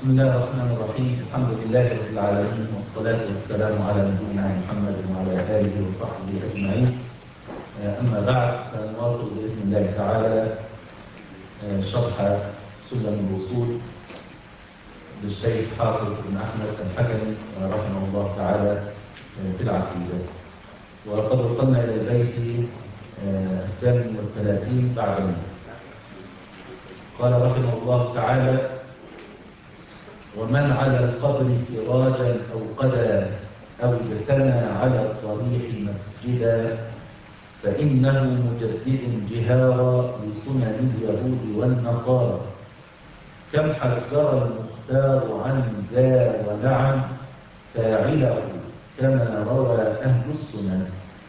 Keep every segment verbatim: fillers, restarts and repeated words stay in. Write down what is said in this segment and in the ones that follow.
بسم الله الرحمن الرحيم. الحمد لله رب العالمين، والصلاة والسلام على نبينا محمد وعلى آله وصحبه أجمعين. أما بعد، فنواصل بإذن الله تعالى شرح سلم الوصول للشيخ حافظ بن أحمد الحكمي رحمه الله تعالى في العقيدة. وقد وصلنا إلى البيت الثامن والثلاثين بعد المئة. قال رحمه الله تعالى: ومن على القبر سراجا أو قدا أو اجتنى على الضريح مسجدا فإنه مجدد جهارا لسنن اليهود والنصارى، كم حذر المختار عن ذا ولعن فاعله كما روى أهل السنن.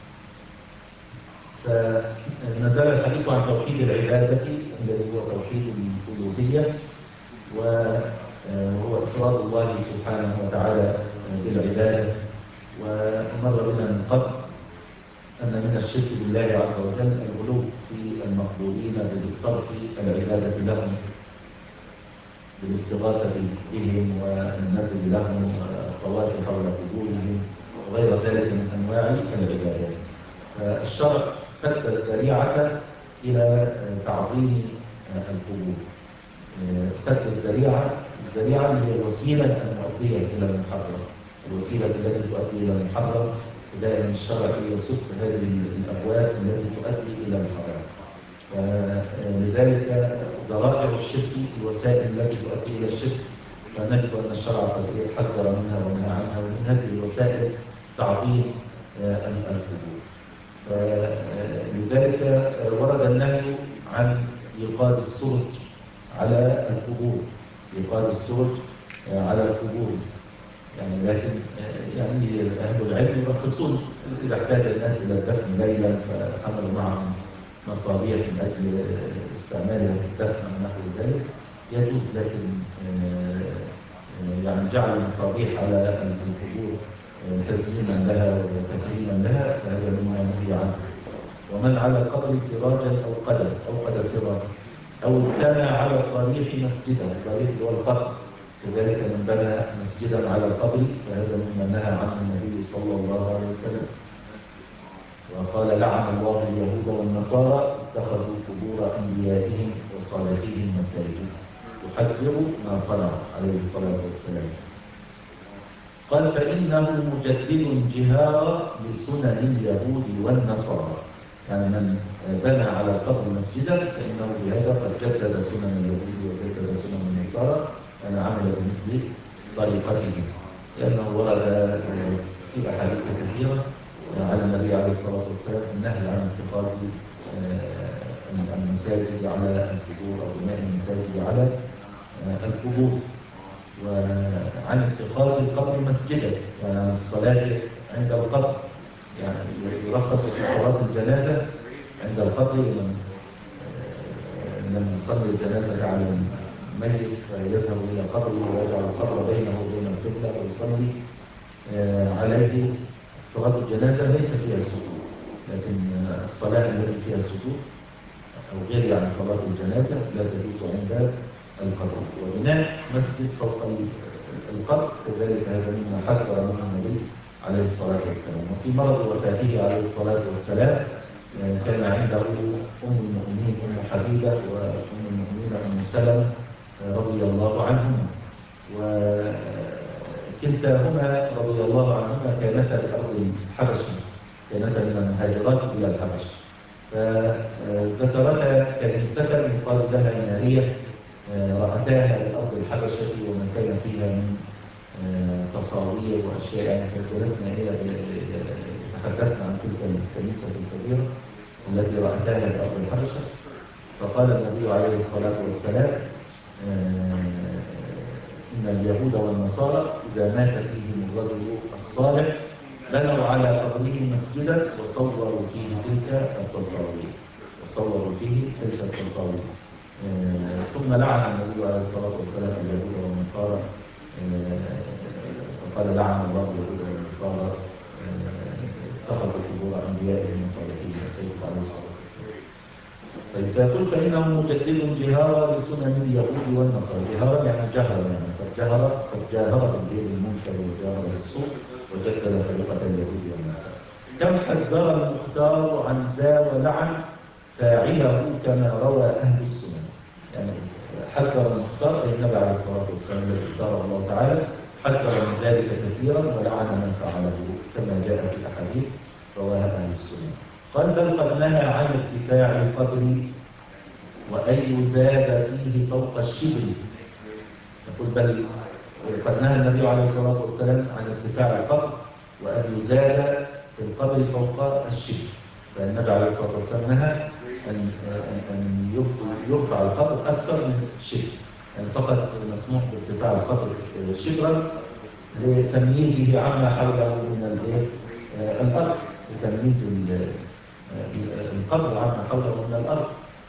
فنزل الحديث عن توحيد العبادة الذي هو توحيد الألوهية، وهو إفراد الله سبحانه وتعالى بالعبادة. ومر بنا من قبل أن من الشرك بالله عز وجل الغلو في المقبولين بصرف العبادة لهم، بالاستغاثة بهم والنذر لهم والطواف حول قبورهم وغير ذلك من أنواع العبادات. فالشرع سد الذريعة إلى تعظيم القبور، سد الذريعة الذريعة هي الوسيلة المؤدية إلى المحرم، الوسيلة التي تؤدي إلى المحرم. دائما الشرع يسد هذه الأبواب التي تؤدي إلى المحرم. فلذلك ذرائع الشرك الوسائل التي تؤدي إلى الشرك، فنجد أن الشرع قد حذر منها ونهى عنها، ومن هذه الوسائل تعظيم القبور. فلذلك ورد النهي عن إيقاد السرج على القبور، إيقاد السرج على القبور يعني، لكن يعني أهل العلم يرخصون إذا احتاج الناس إلى الدفن ليلا فحملوا معهم مصابيح من أجل استعمالها في الدفن أو نحو ذلك يجوز، لكن يعني جعل المصابيح على القبور تزيينا لها وتكريما لها فهذا مما نهي عنه. ومن على القبر سراجا أو قدا أو قد سراجا أو ابتنى على الضريح مسجدا، الضريح هو القبر، كذلك من بنى مسجدا على القبر فهذا مما نهى عنه النبي صلى الله عليه وسلم، وقال: لعن الله اليهود والنصارى اتخذوا قبور أنبيائهم وصالحيهم مساجد، يحذر ما صنع عليه الصلاة والسلام. قال: فإنه مجدد جهارا لسنن اليهود والنصارى، يعني من بنى على القبر مسجدا فإنه بهذا قد جدد سنن اليهود وجدد سنن النصارى، أنا عمل بمثل طريقتهم، لأنه ورد في أحاديث كثيرة على النبي عليه الصلاة والسلام النهي عن اتخاذ المساجد على القبور أو بناء المساجد على القبور، وعن اتخاذ القبر مسجدا، يعني عن الصلاة عند القبر، يعني يرخص في صلاة الجنازة عند القبر لمن لم يصلي الجنازة على الميت فيذهب إلى قبره ويجعل القبر بينه وبين القبلة ويصلي عليه. صلاة الجنازة ليس فيها سجود، لكن الصلاة التي فيها سجود أو غير عن صلاة الجنازة لا تجوز عند القبر. وبناء مسجد فوق القبر كذلك هذا مما حذر منه النبي عليه الصلاة والسلام. وفي مرض وفاته عليه الصلاة والسلام كان عنده أم المؤمنين أم حبيبة وأم المؤمنين أم سلمة رضي الله عنهما، وكلتاهما رضي الله عنهما كانتا بأرض الحبشة، كانتا من المهاجرات إلى الحبشة، فذكرتا كنيسة يقال لها نارية رأتاها بأرض الحبشة وما كان فيها من تصاوير وأشياء، يعني جلسنا هي تحدثنا عن تلك الكنيسة الكبيرة التي رأتاها بأرض الحبشة. فقال النبي عليه الصلاة والسلام: إن اليهود والنصارى إذا مات فيهم الرجل الصالح بنوا على قبره مسجدا وصوروا فيه تلك التصاوير وصوروا فيه تلك التصاوير ثم لعن النبي عليه الصلاة والسلام اليهود والنصارى، فقال: لعن الله اليهود والنصارى اتخذوا قبور أنبيائهم وصالحيهم مساجد عليه الصلاة والسلام. طيب فيقول فإنه مجدد جهارا لسنن اليهود والنصارى. جهارا يعني جهرا، يعني قد جهر قد جاهر بالليل المنكر وجاهر بالسوء وجدد طريقة اليهود والنصارى. كم حذر المختار عن ذا ولعن فاعله كما روى أهل السنن. يعني حذر المختار أي النبي عليه الصلاة والسلام الذي اختاره الله تعالى، حذر من ذلك كثيرا ولعن من فعله كما جاء في الأحاديث رواها أهل السنن. قال بل قد نهى عن ارتفاع القدر وأن يزاد فيه فوق الشبر. يقول بل قد نهى النبي عليه الصلاة والسلام عن ارتفاع القدر وأن يزاد في القبر فوق الشبر. فالنبي عليه الصلاة والسلام نهى أن أن يرفع القبر أكثر من الشبر، يعني فقط مسموح بارتفاع القبر شبرا لتمييزه عما حوله من الأرض، لتمييز القبر عما حوله من الأرض،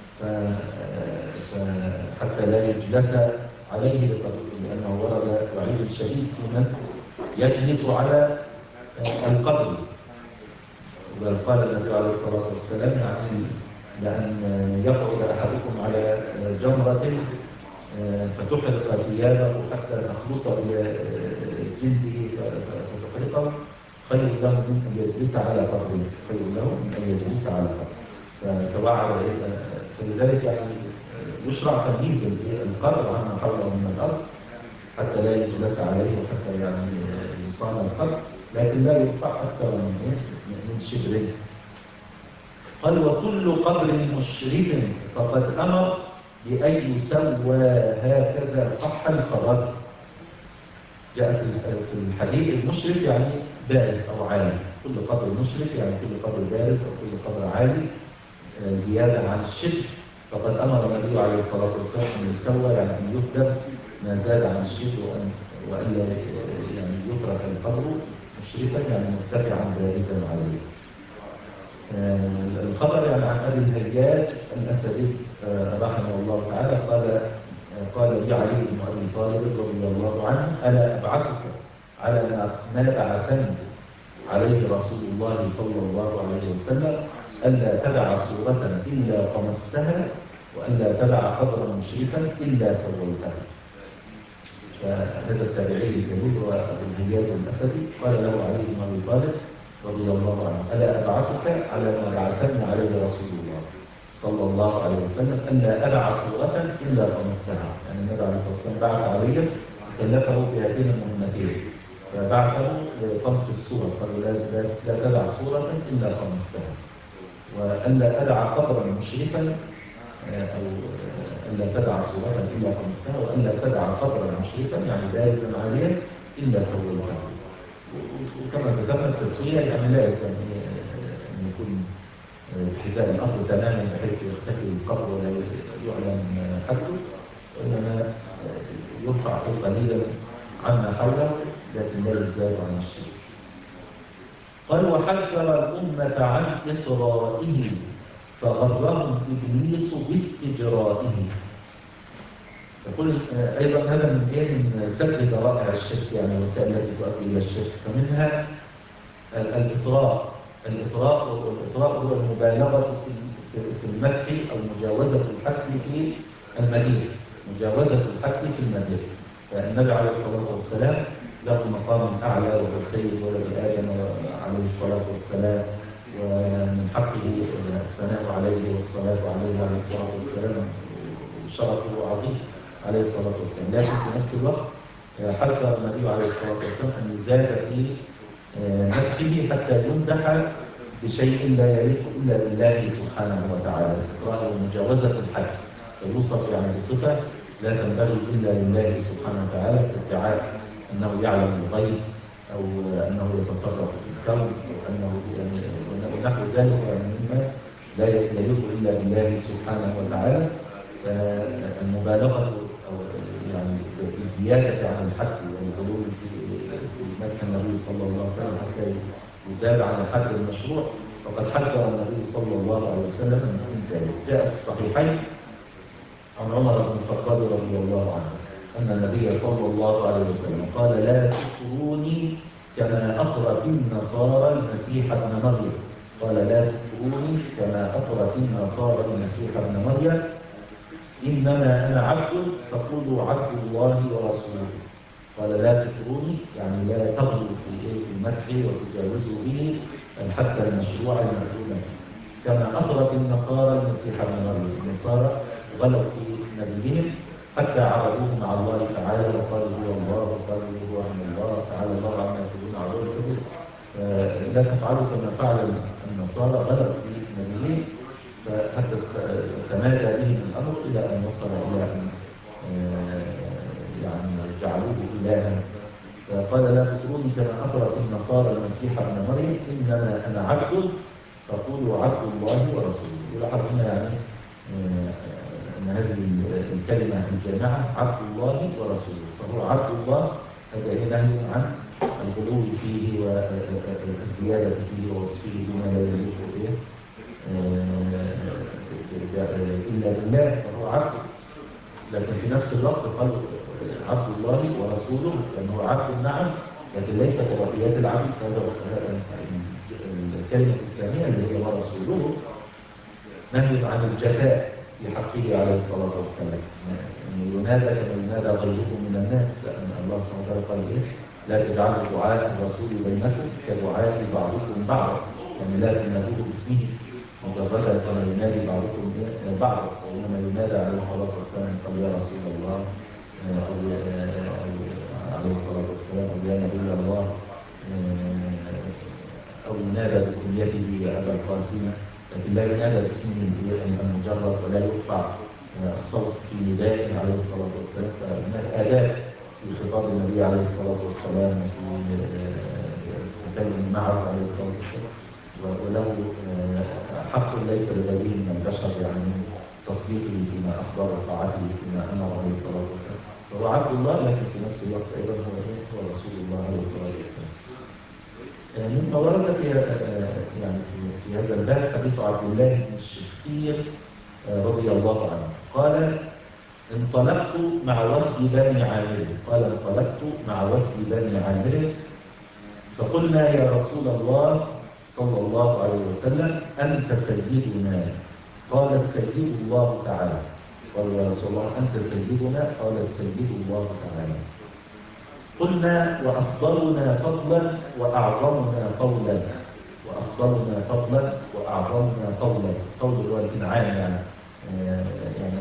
حتى لا يجلس عليه لأنه ورد وعيد شديد في من يجلس على القبر. وقال قال النبي عليه الصلاة والسلام يعني لأن يقعد أحدكم على جمرة فتحرق ثيابه حتى تخلص إلى جلده فتحرقه خير له من أن يجلس على قبره، خير له من أن يجلس على قبره. فتوعد فلذلك يعني يشرع تمييز القبر عما حوله من الأرض حتى لا يجلس عليه وحتى يعني يصان القبر، لكن لا يرفع أكثر من من شبر. قال وكل قبر مشرف فقد أمر بأن يسوى هكذا صح الخبر. جاء في الحديث المشرف يعني بارز أو عالي، كل قبر مشرف يعني كل قبر بارز أو كل قبر عالي زيادة عن الشبر. فقد أمر النبي عليه الصلاة والسلام أن يسوى يعني أن يهدم ما زاد عن الشبر وأن وألا يعني يترك القبر مشرفا يعني مرتفعا بارزا عليه. آه الخبر يعني عن أبي الهياج الأسدي آه رحمه الله تعالى قال قال لي علي بن أبي طالب رضي الله عنه ألا أبعثك على ما بعثني عليه رسول الله صلى الله عليه وسلم ألا تدع صورة إلا طمستها وألا تدع قبرا مشرفا إلا سويتها. فهذا التابعي الجليل هو أبو الهياج الأسدي قال له علي بن أبي طالب رضي الله عنه ألا أبعثك على ما بعثني عليه رسول الله صلى الله عليه وسلم ألا أدع صورة إلا طمستها. يعني النبي عليه الصلاة والسلام بعث عليا وكلفه بهاتين المهمتين، فبعثه لطمس الصور، قال لا, لا, لا تدع صورة إلا طمستها، وألا أدع قبرا مشرفا أو ألا تدع صورة إلا طمستها، وألا تدع قبرا مشرفا يعني بارزا عليا إلا سويتها. وكما ذكرنا التسوية يعني لا يلزم أن يكون بحذاء الأرض تماما بحيث يختفي القبر ولا يعلم حده، وإنما يرفع قليلا عما حوله لكن لا يزال عن الشيء. قال وحذر الأمة عن إطرائه فغرهم إبليس باستجرائه. يقول أيضا هذا من إيه من سد ذرائع الشرك، يعني وسائل التي تؤدي إلى الشرك، فمنها الإطراء. الإطراء والإطراء هو المبالغة في المدح أو مجاوزة الحد في المديح، مجاوزة الحد في المديح. فالنبي عليه الصلاة والسلام له مقام أعلى وهو سيد ولد آدم عليه الصلاة والسلام، ومن حقه الثناء عليه والصلاة عليه عليه الصلاة والسلام وشرفه عظيم عليه الصلاة والسلام. لكن في نفس الوقت حذر النبي عليه الصلاة والسلام أن يزاد في مدحه حتى يمدح بشيء لا يليق إلا بالله سبحانه وتعالى، إطراء ومجاوزة الحد، فيوصف يعني بصفة لا تنبغي إلا لله سبحانه وتعالى كادعاء أنه يعلم الغيب أو أنه يتصرف في الكون أو أنه يعني ونحو ذلك يعني مما لا يليق إلا بالله سبحانه وتعالى. فالمبالغة أو يعني الزيادة عن الحد والغلو في مدح النبي صلى الله عليه وسلم حتى يزاد عن الحد المشروع فقد حذر النبي صلى الله عليه وسلم من ذلك. جاء في الصحيحين عن عمر بن الخطاب رضي الله عنه أن النبي صلى الله عليه وسلم قال لا تطروني كما أخرت النصارى المسيح ابن مريم قال لا تطروني كما أطرت النصارى المسيح ابن مريم إنما أنا عبد فقولوا عبد الله ورسوله. قال لا تطروني يعني لا تغلوا في في مدحه وتجاوزوا به الحد المشروع المأذون به، كما أطرت النصارى المسيح ابن مريم. النصارى غلوا في نبيهم حتى عبدوه مع الله تعالى وقالوا هو الله وقالوا هو ابن الله تعالى الله عما يقولون عدو كبير. لا تفعلوا كما فعل النصارى، غلوا في نبيهم فحتى تمادى بهم الأمر إلى أن وصل إلى أن يعني جعلوه إلها. فقال لا تطروني كما أطرت النصارى المسيح ابن مريم إنما أنا عبد فقولوا عبد الله ورسوله. يلاحظ هنا يعني أن هذه الكلمة الجامعة عبد الله ورسوله، فهو عبد الله هذا نهي عن الغلو فيه والزيادة فيه ووصفه بما لا يليق به إلا بالله، فهو عبد. لكن في نفس الوقت قال عبد الله ورسوله، لأنه عبد نعم لكن ليس كبقيات العبد. فهذا الكلمة الثانية اللي هي ورسوله نهي عن الجفاء في حقه عليه الصلاة والسلام، يعني ينادى كما ينادى غيركم من الناس، لأن الله سبحانه وتعالى قال إيه؟ لا تجعلوا دعاء الرسول بينكم كدعاء بعضكم بعضا، يعني لا تنادوه باسمه مجردا كما ينادي بعضكم بعضا، وإنما ينادى عليه الصلاة والسلام قال يا رسول الله أو عليه الصلاة والسلام أو يا نبي الله، أو ينادى بكنيته يا أبا القاسم، لكن لا ينادى باسمه المجرد ولا يرفع الصوت في ندائه عليه الصلاة والسلام. فهناك آداب في خطاب النبي عليه الصلاة والسلام وفي التكلم معه عليه الصلاة والسلام، وله حق ليس لغيره من البشر يعني من تصديقه فيما أخبر وطاعته فيما أمر عليه الصلاة والسلام. فهو عبد الله لكن في نفس الوقت أيضا هو هو رسول الله عليه الصلاة والسلام. مما ورد في يعني في هذا الباب حديث عبد الله بن الشخير رضي الله عنه قال انطلقت مع وفد بني عامر قال انطلقت مع وفد بني عامر فقلنا يا رسول الله صلى الله عليه وسلم أنت سيدنا. قال السيد الله تعالى. قال يا رسول الله أنت سيدنا. قال السيد الله تعالى. قلنا وأفضلنا فضلا وأعظمنا قولا. وأفضلنا فضلا وأعظمنا قولا. قول هو الإنعام يعني يعني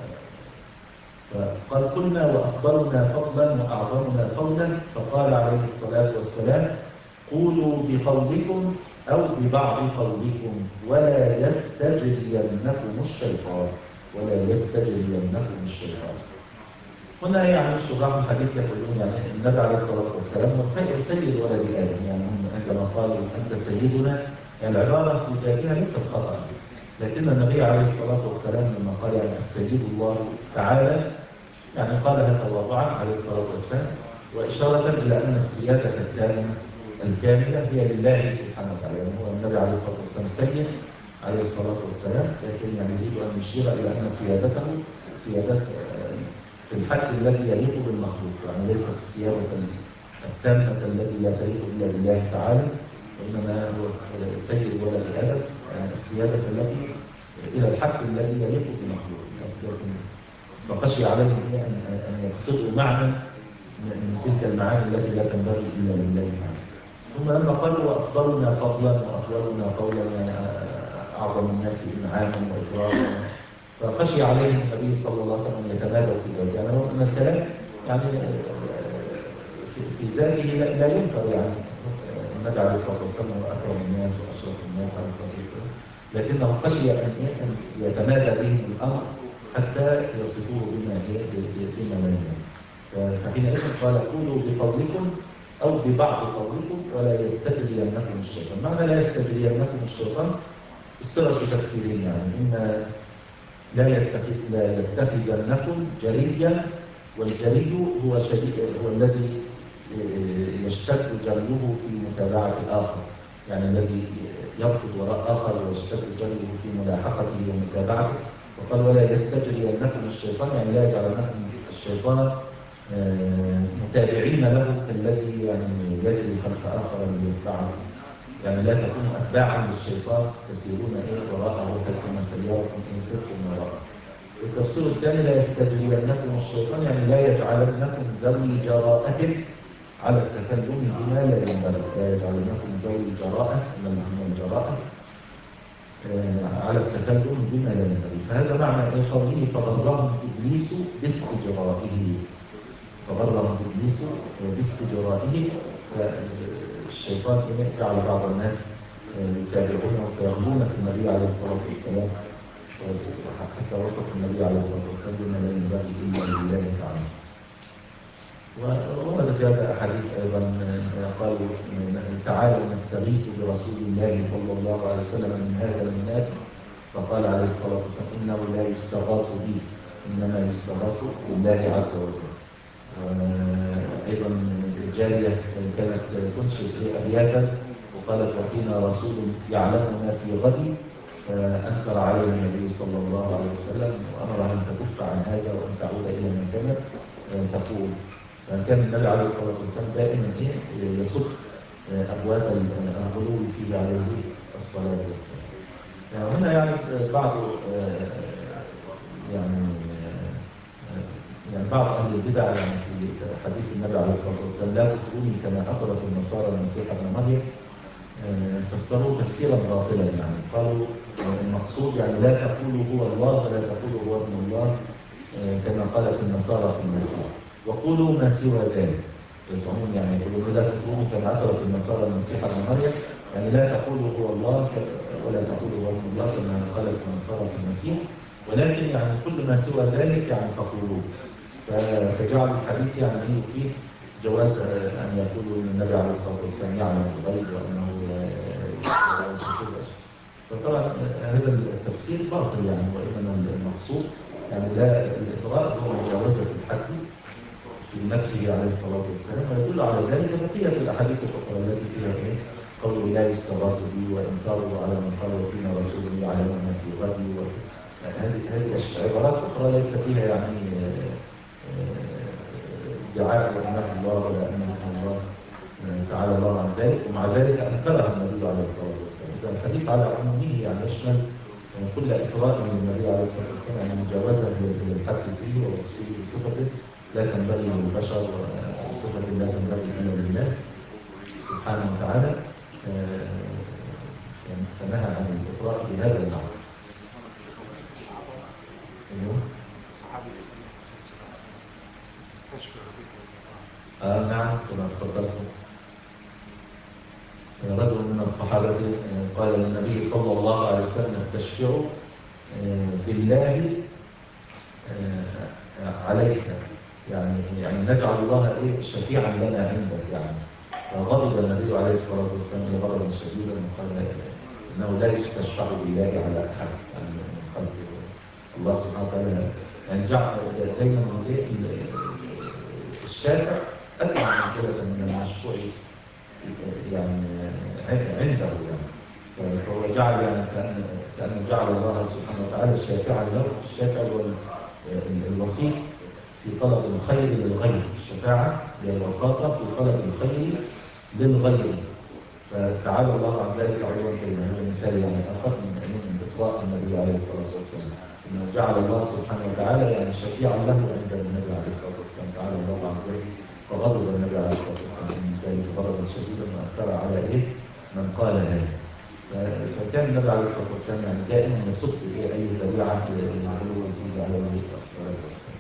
فقال قلنا وأفضلنا فضلا وأعظمنا قولا. فقال عليه الصلاة والسلام قولوا بقولكم أو ببعض قولكم ولا يستجرينكم الشيطان. ولا يستجرينكم الشيطان. هنا يعني شراح الحديث يقولون يعني النبي عليه الصلاة والسلام هو سيد ولد آدم، يعني عندما قالوا أنت سيدنا يعني العبارة في ذاتها ليست خطأ، لكن النبي عليه الصلاة والسلام لما قال يعني السيد الله تعالى يعني قالها تواضعا عليه الصلاة والسلام وإشارة إلى أن السيادة التامة الكاملة هي لله سبحانه وتعالى. يعني هو النبي عليه الصلاة والسلام سيد عليه الصلاة والسلام، لكن يعني يريد أن يشير إلى أن سيادته سيادة في الحد الذي يليق بالمخلوق، يعني ليست السيادة التامة التي لا تليق إلا بالله تعالى، وإنما هو سيد ولد آدم، يعني السيادة التي إلى الحد الذي يليق بالمخلوق. فخشي عليهم أن أن يقصدوا معنى من تلك المعاني التي لا تنبغي إلا لله تعالى. ثم لما قالوا وأفضلنا فضلا وأفضلنا قولا يعني أعظم الناس إنعاما وإكراما، فخشي عليهم النبي صلى الله عليه وسلم أن يتمادوا في ذلك. يعني رغم أن الكلام يعني في ذاته لا ينكر، يعني النبي عليه الصلاة والسلام هو أكرم الناس وأشرف الناس عليه الصلاة والسلام، لكنه خشي أن يتمادى بهم الأمر حتى يصفوه بما هي بما لا ينكر. فحينئذ قال قولوا بقولكم أو ببعض قولكم ولا يستجرينكم الشيطان. معنى لا يستجرينكم الشيطان السر في تفسيرين، يعني إما لا يتخذ لا يتخذنكم جريا، والجري هو شديد هو الذي يشتد جريه في متابعة الآخر، يعني الذي يركض وراء آخر ويشتد جريه في ملاحقته ومتابعته. وقال ولا يستجرينكم الشيطان يعني لا يجعلنكم الشيطان متابعين له كالذي يعني يجري خلف آخر ليتبعه. يعني لا تكونوا أتباعا للشيطان تسيرون إيه وراءه حيثما سيركم إن سرتم وراءه. التفسير الثاني لا يستجرينكم الشيطان يعني لا يجعلنكم ذوي جراءة على التكلم بما لا ينبغي، لا يجعلنكم ذوي جراءة من الجراءة على التكلم بما لا ينبغي. فهذا معنى ايه قوله فغرهم ابليس باستجرائه، فغرهم ابليس باستجرائه. فالشيطان جعل بعض الناس يتابعونه فيغلون في النبي عليه الصلاه والسلام، حتى وصف النبي عليه الصلاه والسلام بما لا ينبغي الا لله تعالى. وورد في هذا احاديث ايضا قالوا تعالوا نستغيث برسول الله صلى الله عليه وسلم من هذا المناد، فقال عليه الصلاه والسلام انه لا يستغاث بي انما يستغاث بالله عز وجل. ايضا الجاريه كانت تنشد ابياتا وقالت وفينا رسول يعلمنا في غد، فانكر عليه النبي صلى الله عليه وسلم وامرها ان تكف عن هذا وان تعود الى ما كانت تقول. فكان النبي عليه الصلاة والسلام دائما إيه يصد أبواب الغلو فيه عليه الصلاة والسلام. هنا يعني بعض يعني يعني بعض أهل البدع يعني في حديث النبي عليه الصلاة والسلام لا تطروني كما أطرت النصارى المسيح ابن مريم، فسروه تفسيرا باطلا. يعني قالوا المقصود يعني لا تقولوا هو الله ولا تقولوا هو ابن الله كما قالت النصارى في المسيح، وقولوا ما سوى ذلك. يزعمون يعني يقولون لا تقولوا كما أدرك النصارى المسيح ابن مريم، يعني لا تقولوا هو الله ولا تقولوا هو ابن الله كما قالت النصارى في المسيح، ولكن يعني كل ما سوى ذلك يعني تقولوه. فجعلوا الحديث يعني فيه جواز أن يقولوا أن النبي عليه الصلاة والسلام يعلم الغيب وأنه يشهد. فطبعا هذا التفسير باطل يعني، وإنما المقصود يعني لا الإطراء هو مجاوزة الحد في مدحه عليه الصلاة والسلام، ويدل على ذلك بقية الأحاديث الأخرى التي فيها إيه قوله لا يستغاث به وإنكاره على من قال وفينا رسول يعلمنا في غد. هذه هذه عبارات أخرى ليس فيها يعني ادعاء وإنه الله ولا أنه الله تعالى الله عن ذلك، ومع ذلك أنكرها النبي عليه الصلاة والسلام. الحديث على عمومه يعني يشمل كل إطراء من النبي عليه الصلاة والسلام، يعني مجاوزة للحد فيه ووصفه بصفته لا تنبغي للبشر وصفة لا تنبغي إلا لله سبحانه وتعالى، فنهى عن الإطراء في هذا المعنى. آه نعم كما تفضلتم. رجل من الصحابة قال للنبي صلى الله عليه وسلم نستشفع بالله عليك، يعني يعني نجعل الله ايه شفيعا لنا عندك يعني. فغضب النبي عليه الصلاه والسلام غضبا شديدا وقال انه لا يستشفع بالله على احد يعني من خلقه. الله سبحانه وتعالى يعني جعل دايما الشافع ادنى منزله من المشفوع يعني عنده يعني. فهو جعل يعني كأن كأنه جعل الله سبحانه وتعالى شافعا له. الشافع هو الوسيط في طلب الخير للغير، الشفاعة هي الوساطة في طلب الخير للغير. فتعالى الله عن ذلك علوا كريما. هذا مثال يعني آخر من إطراء النبي عليه الصلاة والسلام، إنه جعل الله سبحانه وتعالى يعني شفيعا له عند النبي عليه الصلاة والسلام. تعالى الله عن ذلك فغضب النبي عليه الصلاة والسلام من ذلك غضبا شديدا وأنكر على إيه من قال هذا. فكان النبي عليه الصلاة والسلام يعني دائما يصد إيه أي ذريعة للغلو فيه عليه الصلاة والسلام.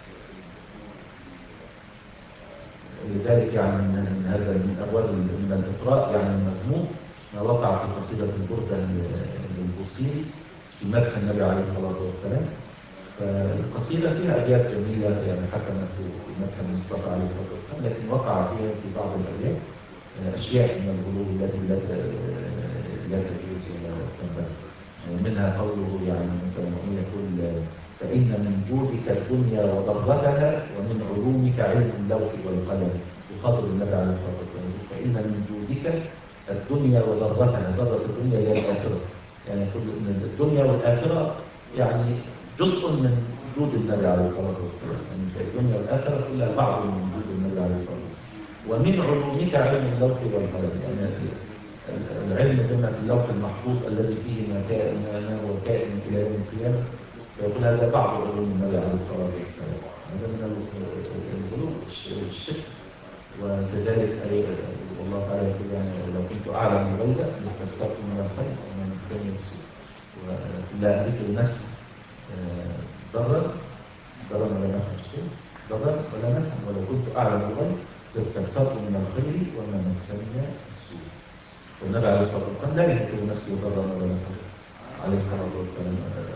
لذلك يعني من هذا من أبواب من الإطراء يعني المذموم ما وقع في قصيدة البردة للبوصيري في مدح النبي عليه الصلاة والسلام. فالقصيدة فيها أبيات جميلة يعني حسنة في مدح المصطفى عليه الصلاة والسلام، لكن وقع فيها في بعض الأبيات أشياء من الغلو التي لا لا تجوز ولا تنبغي. منها قوله يعني مثلا يقول فإن من جودك الدنيا وضرتها ومن علومك علم اللوح والقلم. يخاطب النبي عليه الصلاة والسلام فإن من جودك الدنيا وضرتها. ضرة الدنيا هي الآخرة، يعني يقول إن الدنيا والآخرة يعني جزء من جود النبي عليه الصلاة والسلام، يعني الدنيا والآخرة كلها بعض من جود النبي عليه الصلاة والسلام. ومن علومك علم اللوح والقلم، يعني العلم بما في اللوح المحفوظ الذي فيه ما كان ما هو كائن إلى يوم القيامة، فيقول هذا بعض علوم النبي عليه الصلاة والسلام. هذا من الغلو الشرك. وكذلك أي والله تعالى يقول يعني لو كنت أعلم الغيب لاستكثرت من الخير وما مسني السوء ولا أملك لنفسي ضرا ضرا ولا نفعا شيء ضرا ولا نفعا ولو كنت أعلم الغيب لاستكثرت من الخير وما مسني السوء. والنبي عليه الصلاة والسلام لا يملك لنفسه ضرا ولا نفعا عليه الصلاة والسلام.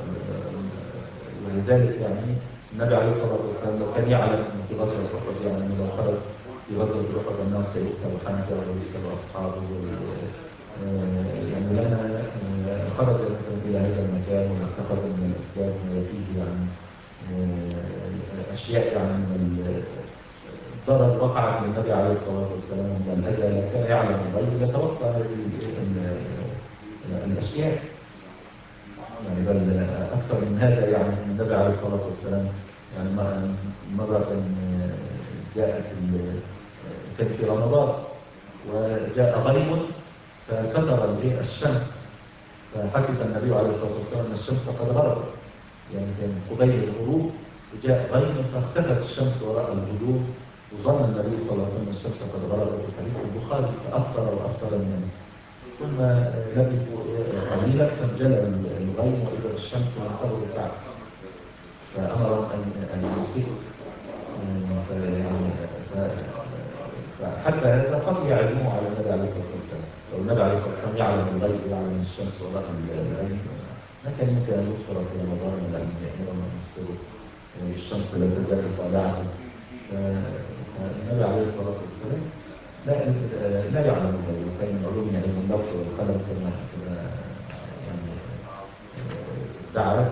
ولذلك يعني النبي عليه الصلاة والسلام لو كان يعلم أن في غزوة أحد يعني لو خرج في غزوة أحد أنه سيقتل حمزة ويقتل أصحابه يعني لنا خرج مثلا إلى هذا المكان واتخذ من الأسباب ما فيه يعني أشياء يعني من الضرر وقعت للنبي عليه الصلاة والسلام من الأذى لو كان يعلم الغيب يتوقع هذه الأشياء يعني بل أكثر من هذا. يعني النبي عليه الصلاة والسلام يعني مرة جاءت كان في رمضان وجاء غيم فستر الشمس فحسب النبي عليه الصلاة والسلام أن الشمس قد غربت يعني كان قبيل الغروب وجاء غيم فاختفت الشمس وراء الغروب وظن النبي صلى الله عليه وسلم الشمس قد غربت في حديث البخاري فأفطر وأفطر الناس ثم لبثوا قليلا فانجلى الغيم وإذا الشمس من قبل الكعبة فأمر أن يمسكوا فحتى هذا قد يعلمه على النبي عليه الصلاة والسلام. لو النبي عليه الصلاة والسلام يعلم الغيب يعلم الشمس وراء الغيب ما كان يمكن أن يفطر في رمضان ولا أن يأمرهم أن يفطروا الشمس لا تزال طالعة. فالنبي عليه الصلاة والسلام لا لا يعلم الغيب وكان من علوم علم اللوح والقلم كما يعني دعا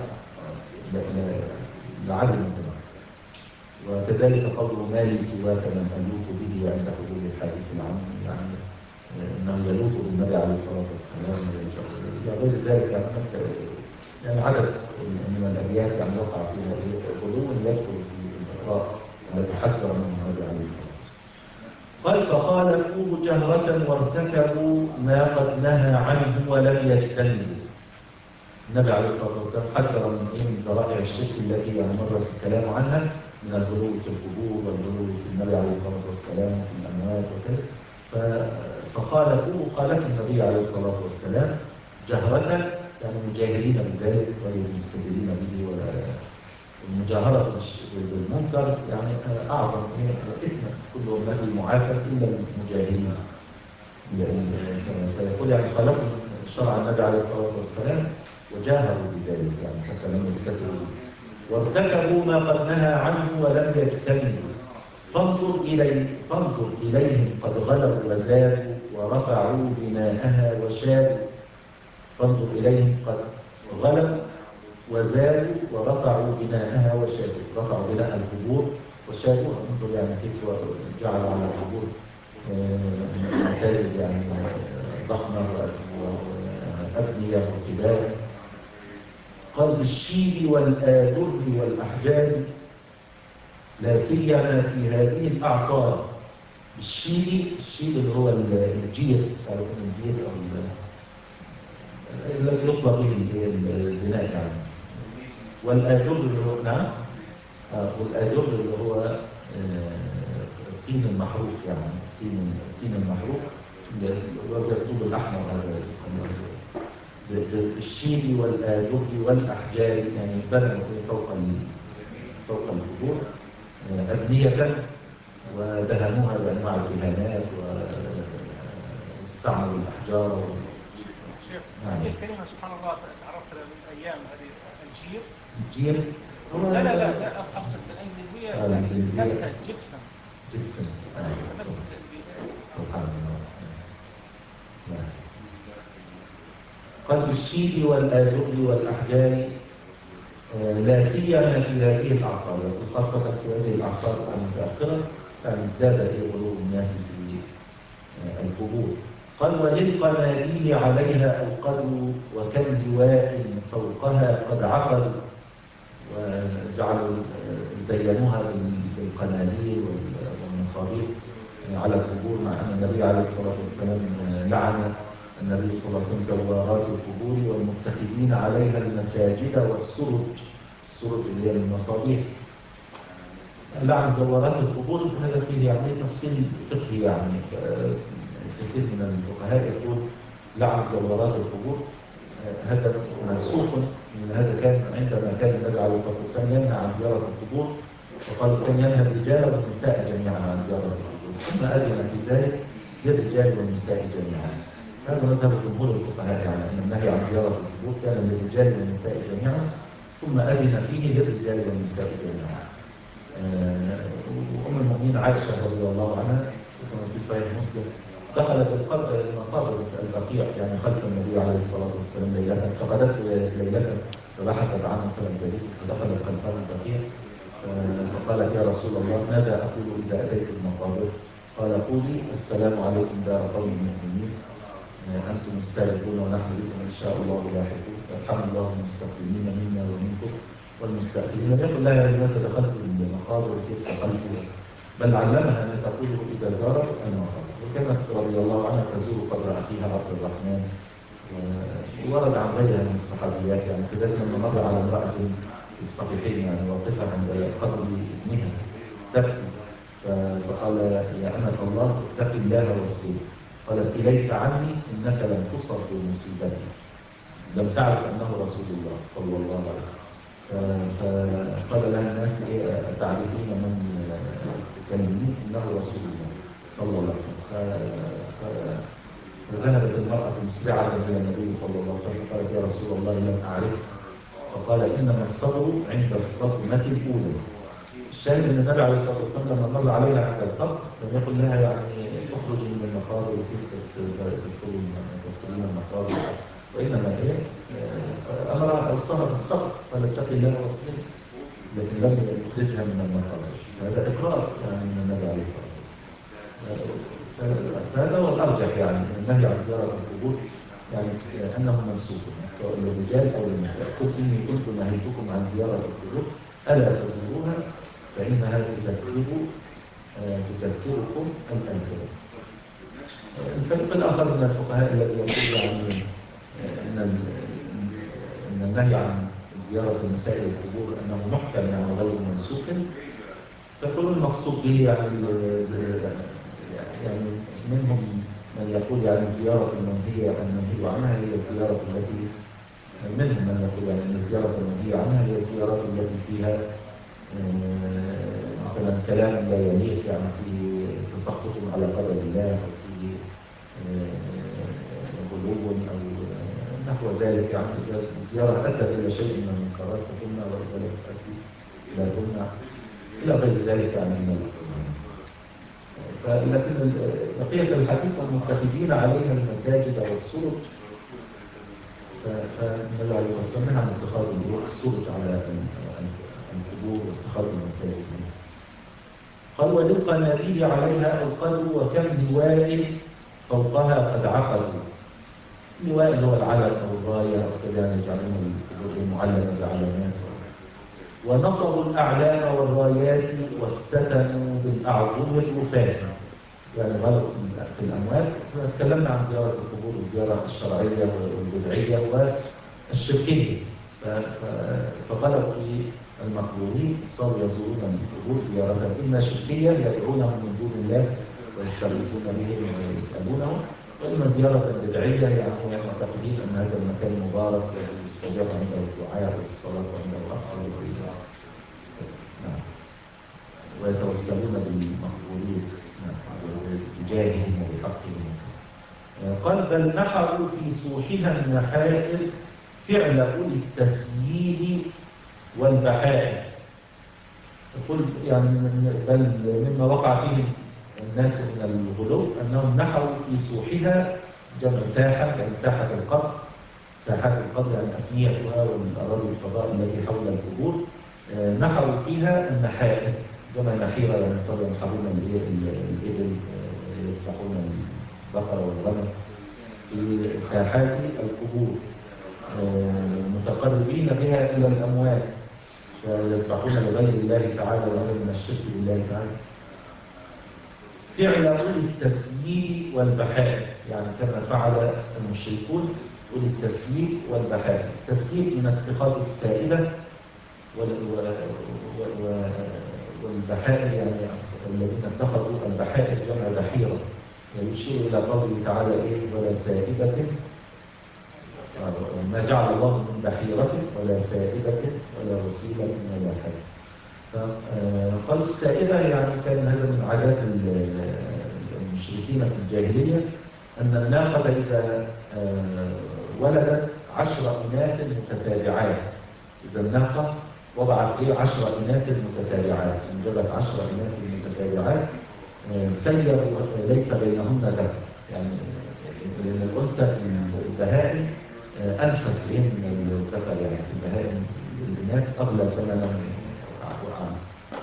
لعدم الزمان. وكذلك قوله ما لي سواك من ألوط به عند حدود الحديث العام يعني انه يلوط بالنبي عليه الصلاه والسلام وغير ذلك يعني يعني عدد من الابيات يعني وقع فيها غلو يدخل في الاقراء الذي حذر منه النبي عليه الصلاه والسلام. قال فخالفوه جهرة وارتكبوا ما قد نهى عنه ولم يجتنبوا. النبي عليه الصلاه والسلام حذر من ايه من ذرائع الشرك التي يعني مر الكلام عنها من الغلو في القبور والغلو في النبي عليه الصلاه والسلام وفي الاموات وكذا. فخالفوه خالف النبي عليه الصلاه والسلام جهرة يعني مجاهرين بذلك غير مستدلين به ولا المجاهرة بالمنكر يعني اعظم اثما كل امتي معافى الا المجاهرين. فيقول يعني خالفوا شرع النبي عليه الصلاه والسلام وجاهروا بذلك يعني حتى لم يستدلوا وارتكبوا ما قد نهى عنه ولم يجتنبوا. فانظر إلي فانظر إليهم قد غلوا وزادوا ورفعوا بناءها وشادوا. فانظر إليهم قد غلوا وزادوا ورفعوا بناءها وشادوا. رفعوا بناء القبور وشادوها. انظر يعني كيف جعلوا على القبور مساجد يعني ضخمة وأبنية وارتباط. قال بالشيب والآجر والأحجار لا سيما في هذه الأعصار. الشيب الشيب اللي هو الجير تعرفون الجير أو الذي يطلق به البناء يعني. والآجر اللي هو نعم آه والآجر اللي هو الطين المحروق يعني الطين الطين المحروق وزي الطوب الأحمر هذا بالشيب والآجر والأحجار يعني بنوا فوق فوق القبور أبنية ودهنوها بأنواع الدهانات واستعملوا الأحجار و... هذه الكلمة سبحان الله تعرفت من أيام هذه الجير الجير لا لا لا لا أقصد الإنجليزية نفسها جبسن جبسن سبحان الله. قال بالشيب والآجر والأحجار لا سيما في هذه الأعصار خاصة في هذه الأعصار المتأخرة فازداد غلو الناس في القبور. قال وللقناديل عليها أوقدوا وكم لواء فوقها قد عقدوا. وجعلوا زينوها بالقناديل والمصابيح على القبور مع أن النبي عليه الصلاة والسلام لعن النبي صلى الله عليه وسلم زوارات القبور والمتخذين عليها المساجد والسرج، السرج اللي هي المصابيح. لعن زوارات القبور هذا فيه يعني تفصيل فقهي، يعني كثير من الفقهاء يقول لعن زوارات القبور هذا منسوخ من هذا. كان عندما كان النبي عليه الصلاه والسلام ينهى عن زياره القبور، وقال كان ينهى الرجال والنساء جميعا عن زياره القبور، ثم اذن في ذلك للرجال والنساء جميعا. هذا مذهب جمهور الفقهاء، يعني ان النهي عن زياره القبور كان للرجال والنساء جميعا، ثم اذن فيه للرجال والنساء جميعا. وام المؤمنين عائشه رضي الله عنها كما في صحيح مسلم دخلت المقابر البقيع يعني خلف النبي عليه الصلاه والسلام ليله، فقدت ليله فبحثت عنه فلم تجده، فدخلت خلفها البقيع فقالت يا رسول الله ماذا اقول اذا اتيت المقابر؟ قال قولي السلام عليكم دار قوم مؤمنين انتم السابقون ونحن بكم ان شاء الله لاحقون، يرحم الله المستقدمين منا ومنكم والمستأخرين. يقول لها لماذا دخلت المقابر وكيف دخلت؟ بل علمها ان تقوله اذا زارت المقابر. وكانت رضي الله عنها تزور قبر اخيها عبد الرحمن، وورد عن غيرها من الصحابيات يعني كذلك لما مر على امراه في الصحيحين يعني واقفه عند قبر ابنها تبكي، فقال يا امة الله اتق الله واصبري، قالت اليك عني انك لم تصب بمصيبتي، لم تعرف انه رسول الله صلى الله عليه وسلم. فقال لها الناس تعرفين من تكلمين؟ انه رسول الله صلى الله عليه وسلم. فذهبت المرأة مسرعة إلى النبي صلى الله عليه وسلم قالت يا رسول الله لم أعرف، فقال إنما الصبر عند الصدمة الأولى. الشاهد أن النبي عليه الصلاة والسلام لما مر عليها عند القبر لم يقل لها يعني اخرج من المقابر وكيف تدخلين المقابر، وإنما هي أمرها أوصاها بالصبر، قال اتق الله واصبري، لكن لم يخرجها من المقابر. هذا إقرار يعني من النبي عليه الصلاة والسلام. فهذا هو الأرجح يعني النهي عن زيارة القبور يعني أنه منسوخ سواء للرجال أو للنساء. قل إني كنت نهيتكم عن زيارة القبور ألا تزوروها فإنها تذكر تذكركم الآخرة. الفريق الآخر من الفقهاء الذي يقول يعني إن إن النهي عن زيارة النساء القبور أنه محكم يعني غير منسوخ، فكل المقصود به يعني يعني منهم من يقول يعني الزيارة المنهية المنهي عنها هي الزيارة التي منهم من يقول يعني أن الزيارة المنهية عنها هي الزيارات التي فيها مثلا كلام لا يليق يعني في تسخط على قدر الله أو في غلو أو نحو ذلك. يعني الزيارة أدت إلى شيء من المنكرات فتمنع وإذا لم تأتي لا تمنع إلى غير ذلك يعني من الأمور. لكن بقية الحديث والمتخذين عليها المساجد والسرج، فالنبي عليه الصلاة والسلام نهى عن اتخاذ السرج على القبور واتخاذ المساجد. قال وللقناديل عليها أوقدوا وكم لواء فوقها قد عقدوا. اللواء اللي هو العلم أو الراية أو كذا يجعلون القبور معلمة بعلامات. ونصبوا الأعلام والرايات وافتتنوا بالأعظم الوفاة، يعني غلط في الأموال. تكلمنا عن زيارة القبور الزيارة الشرعية والبدعية والشركية، فغلط في المقبورين صاروا يزورون القبور زيارة إما شركية يدعونهم من دون الله ويستغيثون بهم ويسألونهم، وإما زيارة بدعية يعني يعتقدون أن هذا المكان مبارك ويستجاب عنده الدعاء والصلاة وعنده الأفضل نعم، ويتوسلون بالمقبورين بجاههم وبحقهم. قال بل نحروا في سوحها النحائر فعل أولي التسييل والبحائر. يقول يعني بل مما وقع فيه الناس من الغلو أنهم نحروا في سوحها جمع ساحة يعني ساحة القبر، ساحات القبر يعني أفنيتها والأراضي الفضاء التي حول القبور، نحروا فيها النحائر جمع نحيرة يعني صاروا ينحرون الإبل يفتحون البقر والغنم في ساحات القبور متقربين بها إلى الأموال فيذبحون لغير الله تعالى وغير من الشرك بالله تعالى. فعل أولي التسيير والبحائر، يعني كما فعل المشركون أولي التسيير والبحائر. التسيير من اتخاذ السائبة، والبحائر يعني الذين اتخذوا البحائر جمع بحيرة، يشير إلى قوله تعالى إيه؟ ولا سائبة، ما جعل الله من بحيرة ولا سائبة ولا وسيلة ولا حاجة. فقالوا السائبة يعني كان هذا من عادات المشركين في الجاهلية، أن الناقة إذا ولدت عشر إناث متتابعات، إذا الناقة وضعت إيه عشر إناث متتابعات، انجبت عشر إناث متتابعات، سيروا ليس بينهن ذكر، يعني لأن الأنثى في البهائم أنفس إيه من الذكر، يعني في البهائم الإناث أغلى ثمنا وأعلى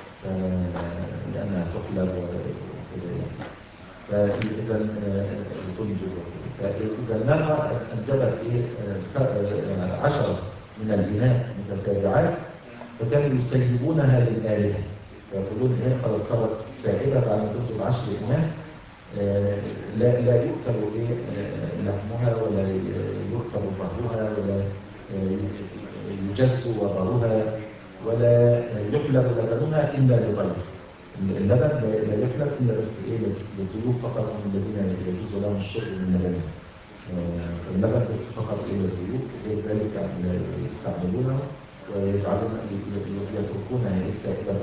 لأنها تحلب وكذا، فإذا تنجب. فإذا الناقة أنجبت إيه عشرة من الإناث متتابعات، فكانوا يسيبونها للآلهة، فيقولون إيه خلاص صارت سائبة بعد ما تنجب عشر إناث، لا لا يؤكل إيه لحمها ولا يؤكل ظهرها ولا يجز وبرها ولا يحلب لبنها إلا لضيف. اللبن لا يحلب إلا بس إيه للضيوف فقط، هم الذين يجوز لهم الشرب من اللبن. اللبن بس فقط إيه للضيوف، غير ذلك يعني يستعملونه ويجعلون يتركونها إيه سائبة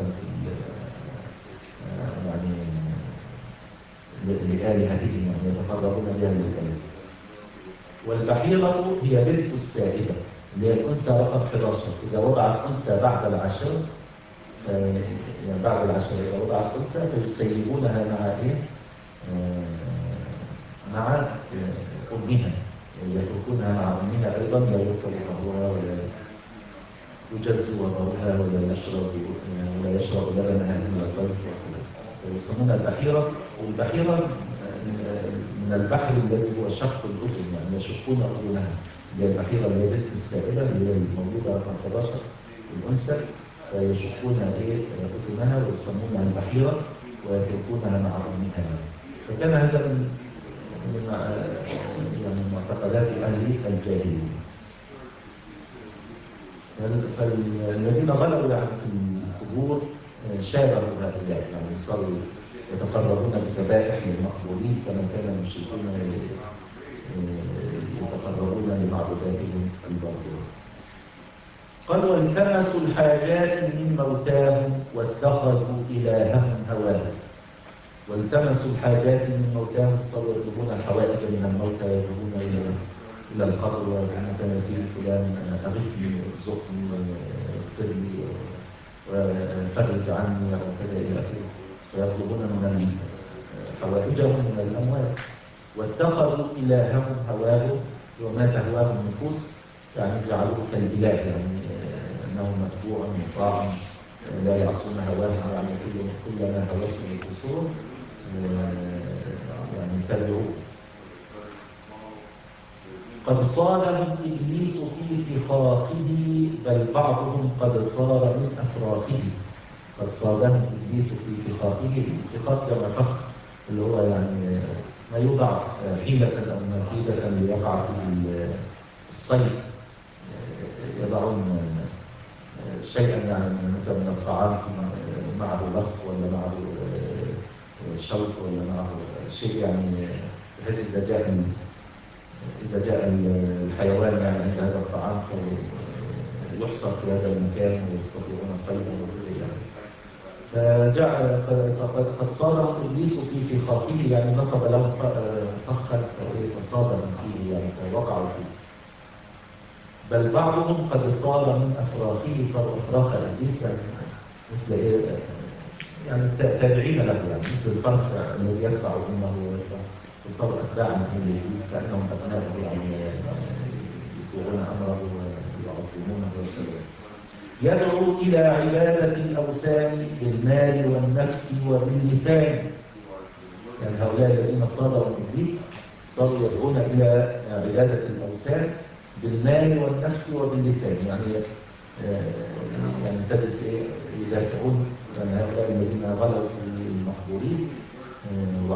يعني لآلهتهم، يعني يتقربون بها للآلهة. والبحيرة هي بنت السائبة اللي هي الأنثى رقم أحد عشر، إذا وضعت أنثى بعد العشر يعني بعد العشر إذا وضعت أنثى فيسيبونها مع إيه؟ مع أمها، يتركونها مع أمها أيضا، لا يركب ظهرها ولا يجز وضعها ولا يشرب ولا يشرب لبنها إلا الضيف، فيسمونها البحيرة. والبحيرة من البحر الذي هو شق الأذن، يعني يشقون أذنها، اللي هي البحيرة اللي هي بنت السائبة اللي هي الموجودة رقم أحد عشر الأنثى، فيشقون إيه أذنها ويسمونها البحيرة ويتركونها مع أمها. فكان هذا من يعني معتقدات أهل الجاهلية. فالذين غلبوا يعني في القبور شابهوا هؤلاء، يعني صاروا يتقربون بذبائح للمقبورين كما كان المشركون يتقربون لمعبوداتهم الباطلة. قال والتمسوا الحاجات من موتاهم واتخذوا إلههم هواهم. والتمسوا الحاجات من موتاهم، صاروا يطلبون الحوائج من الموتى، يذهبون إلى إلى القبر ويقولون تماثيل فلان أغثني ارزقني اغفر لي وفرج عني وكذا إلى آخره، فيطلبون من حوائجهم من الأموات. واتخذوا إلههم هواهم، وما تهواه النفوس يعني جعلوه كالإله، يعني أنه متبوع مطاع لا يعصون هواهم، يعني كل ما هواته نفوسهم يعني تبعوه. قد صالهم إبليس في فخاخه، بل بعضهم قد صار من أفراخه. قد صالهم إبليس في فخاخه، الفخاخ جمع فخ اللي هو يعني ما يوضع حيلة أو مكيدة ليقع في الصيد، يضعون شيئا يعني مثلا من الطعام معه لصق ولا معه شوك ولا معه شيء، يعني بحيث إذا جاء إذا جاء الحيوان يعني عند هذا الطعام فيحصر في هذا المكان ويستطيعون صيده وكذا يعني. فجاء قد صادهم إبليس في فخاخه، يعني نصب لهم فخا فصادهم فيه يعني فوقعوا فيه. بل بعضهم قد صار من أفراخه، صار أفراخ إبليس يعني مثل إيه يعني تابعين له، يعني مثل الفرخ الذي يتبع أمه ويتبع، وصار أتباعا من إبليس كأنهم أبنائه، يعني يطيعون أمره ويعظمونه ويشتغلون. يدعو إلى عبادة الأوثان بالمال والنفس وباللسان. يعني هؤلاء الذين صادوا إبليس صاروا يدعون إلى عبادة الأوثان بالمال والنفس وباللسان، يعني يعني تجد يدافعون عن هؤلاء الذين غلوا في المحظورين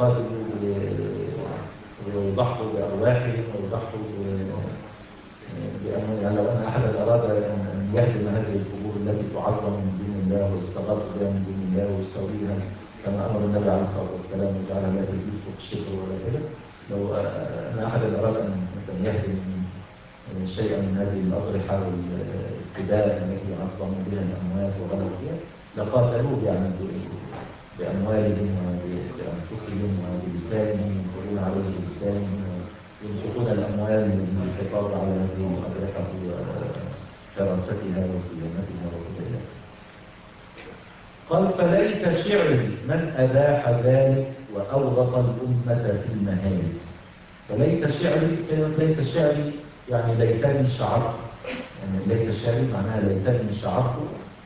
يقاتلوا ويضحوا بأرواحهم ويضحوا بأموال. يعني لو أن أحدا أراد أن يهدم هذه القبور التي تعظم من دون الله ويستغاث بها من دون الله ويساويها كما أمر النبي عليه الصلاة والسلام وجعلها لا تزيد فوق الشبر ولا كده، لو أن أحدا أراد أن مثلا يهدم شيئا من هذه الأضرحة والابتداء التي يعظم بها الأموات وغلوا فيها لقاتلوه يعني بأموالهم وبأنفسهم وبلسانهم، ينكرون عليه بلسانهم وينفقون الأموال للحفاظ على هذه الأضرحة وحراستها وصيانتها وكذا. قال فليت شعري من أباح ذلك وأورط الأمة في المهالك. فليت شعري، كلمة ليت شعري يعني ليتني شعرت، يعني ليت شعري معناها ليتني شعرت،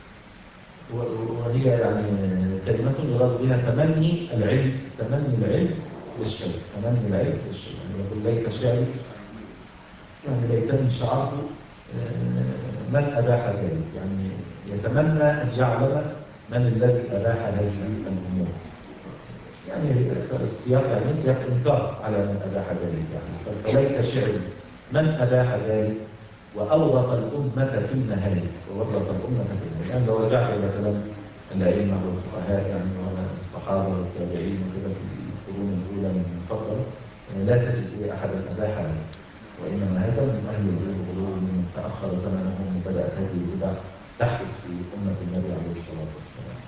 وهي يعني كلمة يراد بها تمني العلم، تمني العلم للشيء، تمني العلم للشيء. يعني يقول ليت شعري يعني ليتني شعرت من أباح ذلك، يعني يتمنى أن يعلم من الذي أباح هذه الأمور. يعني السياق يعني سياق إنكار على من أباح ذلك، يعني فليت شعري من أباح ذلك وأورط الأمة في المهالك. وورط الأمة في المهالك يعني لو رجعت إلى كلام الأئمة والفقهاء يعني والصحابة والتابعين وكده في القرون الأولى من المفضلة لا تجد أحدا أباح ذلك، وإنما هذا من أهل الغلو من تأخر زمنهم وبدأت هذه البدع تحدث في أمة النبي عليه الصلاة والسلام.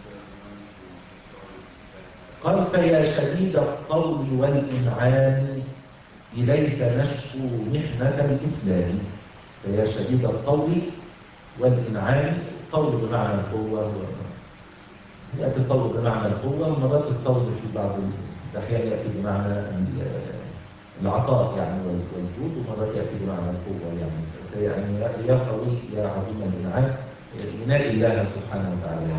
قال فيا شديد الطول والإنعام إليك نشكو محنة الإسلام. فيا شديد الطول والإنعام، الطول بمعنى القوة، يأتي الطول بمعنى القوة، ومرات الطول في بعض الأحيان يأتي بمعنى العطاء يعني والجود، ومرات يأتي بمعنى القوة يعني يعني يا قوي يا عظيم الإنعام، ينادي الله سبحانه وتعالى.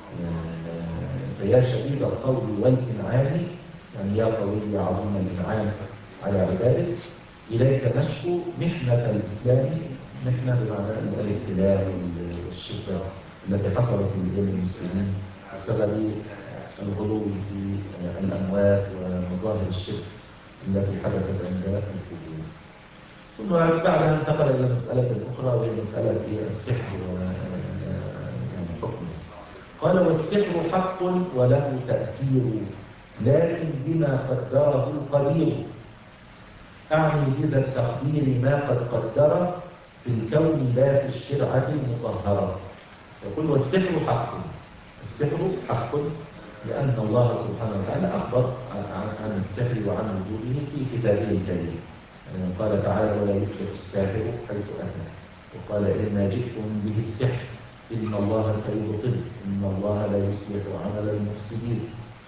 فيا شديد الطول والإنعام يعني يا قوي يا عظيم الإنعام على عبادك، إليك نشكو محنة الإسلام، محنة بمعنى الابتلاء والشدة التي حصلت في المسلمين بسبب الغلو في الأموات ومظاهر الشرك التي حدثت عند الكفور. ثم بعدها انتقل إلى مسألة أخرى وهي مسألة السحر وحكمه. قال والسحر حق وله تأثير لكن بما قدره القدير، أعني بذا التقدير ما قد قدر في الكون لا في الشرعة المطهرة. يقول والسحر حق، السحر حق لأن الله سبحانه وتعالى أخبر عن السحر وعن وجوده في كتابه الكريم. قال تعالى ولا يفلح الساحر حيث أتى، وقال إنا جئتم به السحر إن الله سيبطل إن الله لا يصلح عمل المفسدين.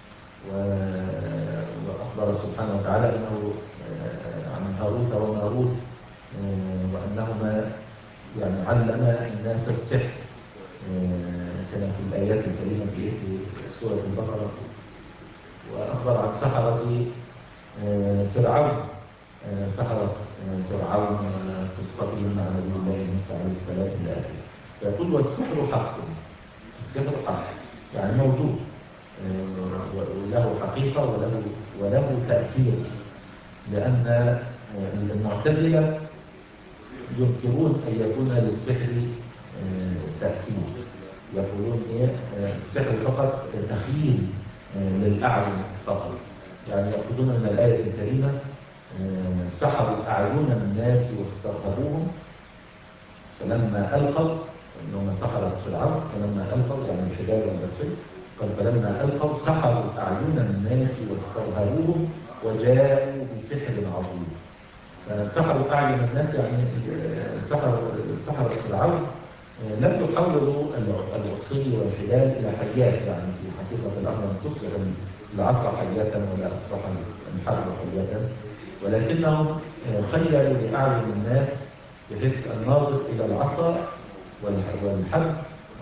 وأخبر سبحانه وتعالى أنه عن هاروت وماروت وأنهما يعني علم الناس السحر كما في الآيات الكريمة في سورة البقرة. وأخبر عن سحرة فرعون، سحرة فرعون قصتهم مع نبي الله موسى عليه السلام إلى آخره. فيقول والسحر حق، السحر حق يعني موجود وله حقيقة وله وله تأثير، لأن المعتزلة ينكرون أن يكون للسحر تأثير، يقولون إيه السحر فقط تخيل للأعين فقط. يعني يأخذون من الآية الكريمة سحروا أعين الناس واسترهبوهم فلما ألقوا، إنهم سحروا فرعون فلما ألقوا يعني الحجاب والبصير، قال فلما ألقوا سحروا أعين الناس واسترهبوهم وجاءوا بسحر عظيم. فسحروا أعين الناس يعني سحر سحر فرعون لم يحولوا العصي والحبال إلى حيات، يعني في حقيقة الأمر أن تصبح العصا حياتا ولا أصبح الحبل حياتا، ولكنهم خيلوا لأعين الناس بحيث الناظر إلى العصا والحبل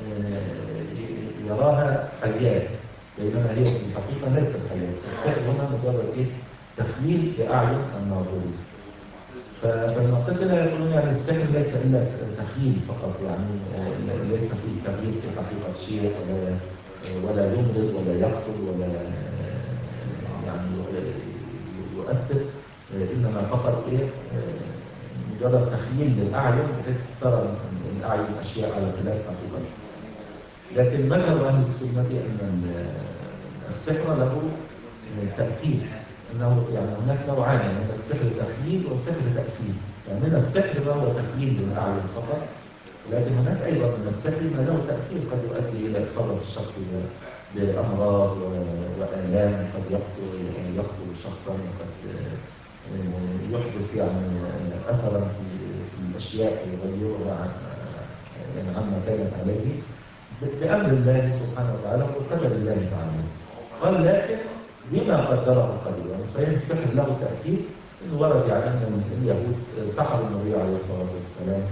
يراها حيات، بينما هي في الحقيقة ليست حيات. السحر هنا مجرد إيه؟ تخييل لأعين الناظرين. فالمعتزلة يقولون يعني السحر ليس إلا تخييل فقط، يعني ليس فيه تغيير في حقيقة شيء ولا ولا يمرض ولا يقتل ولا يعني يؤثر، إنما فقط إيه مجرد تخيل للأعين بحيث ترى الأعين أشياء على خلاف حقيقتها. لكن مذهب أهل السنة أن السحر له تأثير، أنه يعني هناك نوعان من السحر تخييل وسحر تأثير. يعني من السحر ما هو تخييل للأعين فقط، لكن هناك أيضا من السحر ما له تأثير قد يؤدي إلى إصابة الشخص بأمراض وآلام، قد يقتل يقتل شخصا، وقد يحدث يعني أثرا في الأشياء يغيرها عن يعني عما كانت عليه بأمر الله سبحانه وتعالى وقدر الله تعالى. قال لكن بما قدره القدر، يعني صحيح السحر له تأثير، إنه ورد يعني أن اليهود سحروا النبي عليه الصلاة والسلام،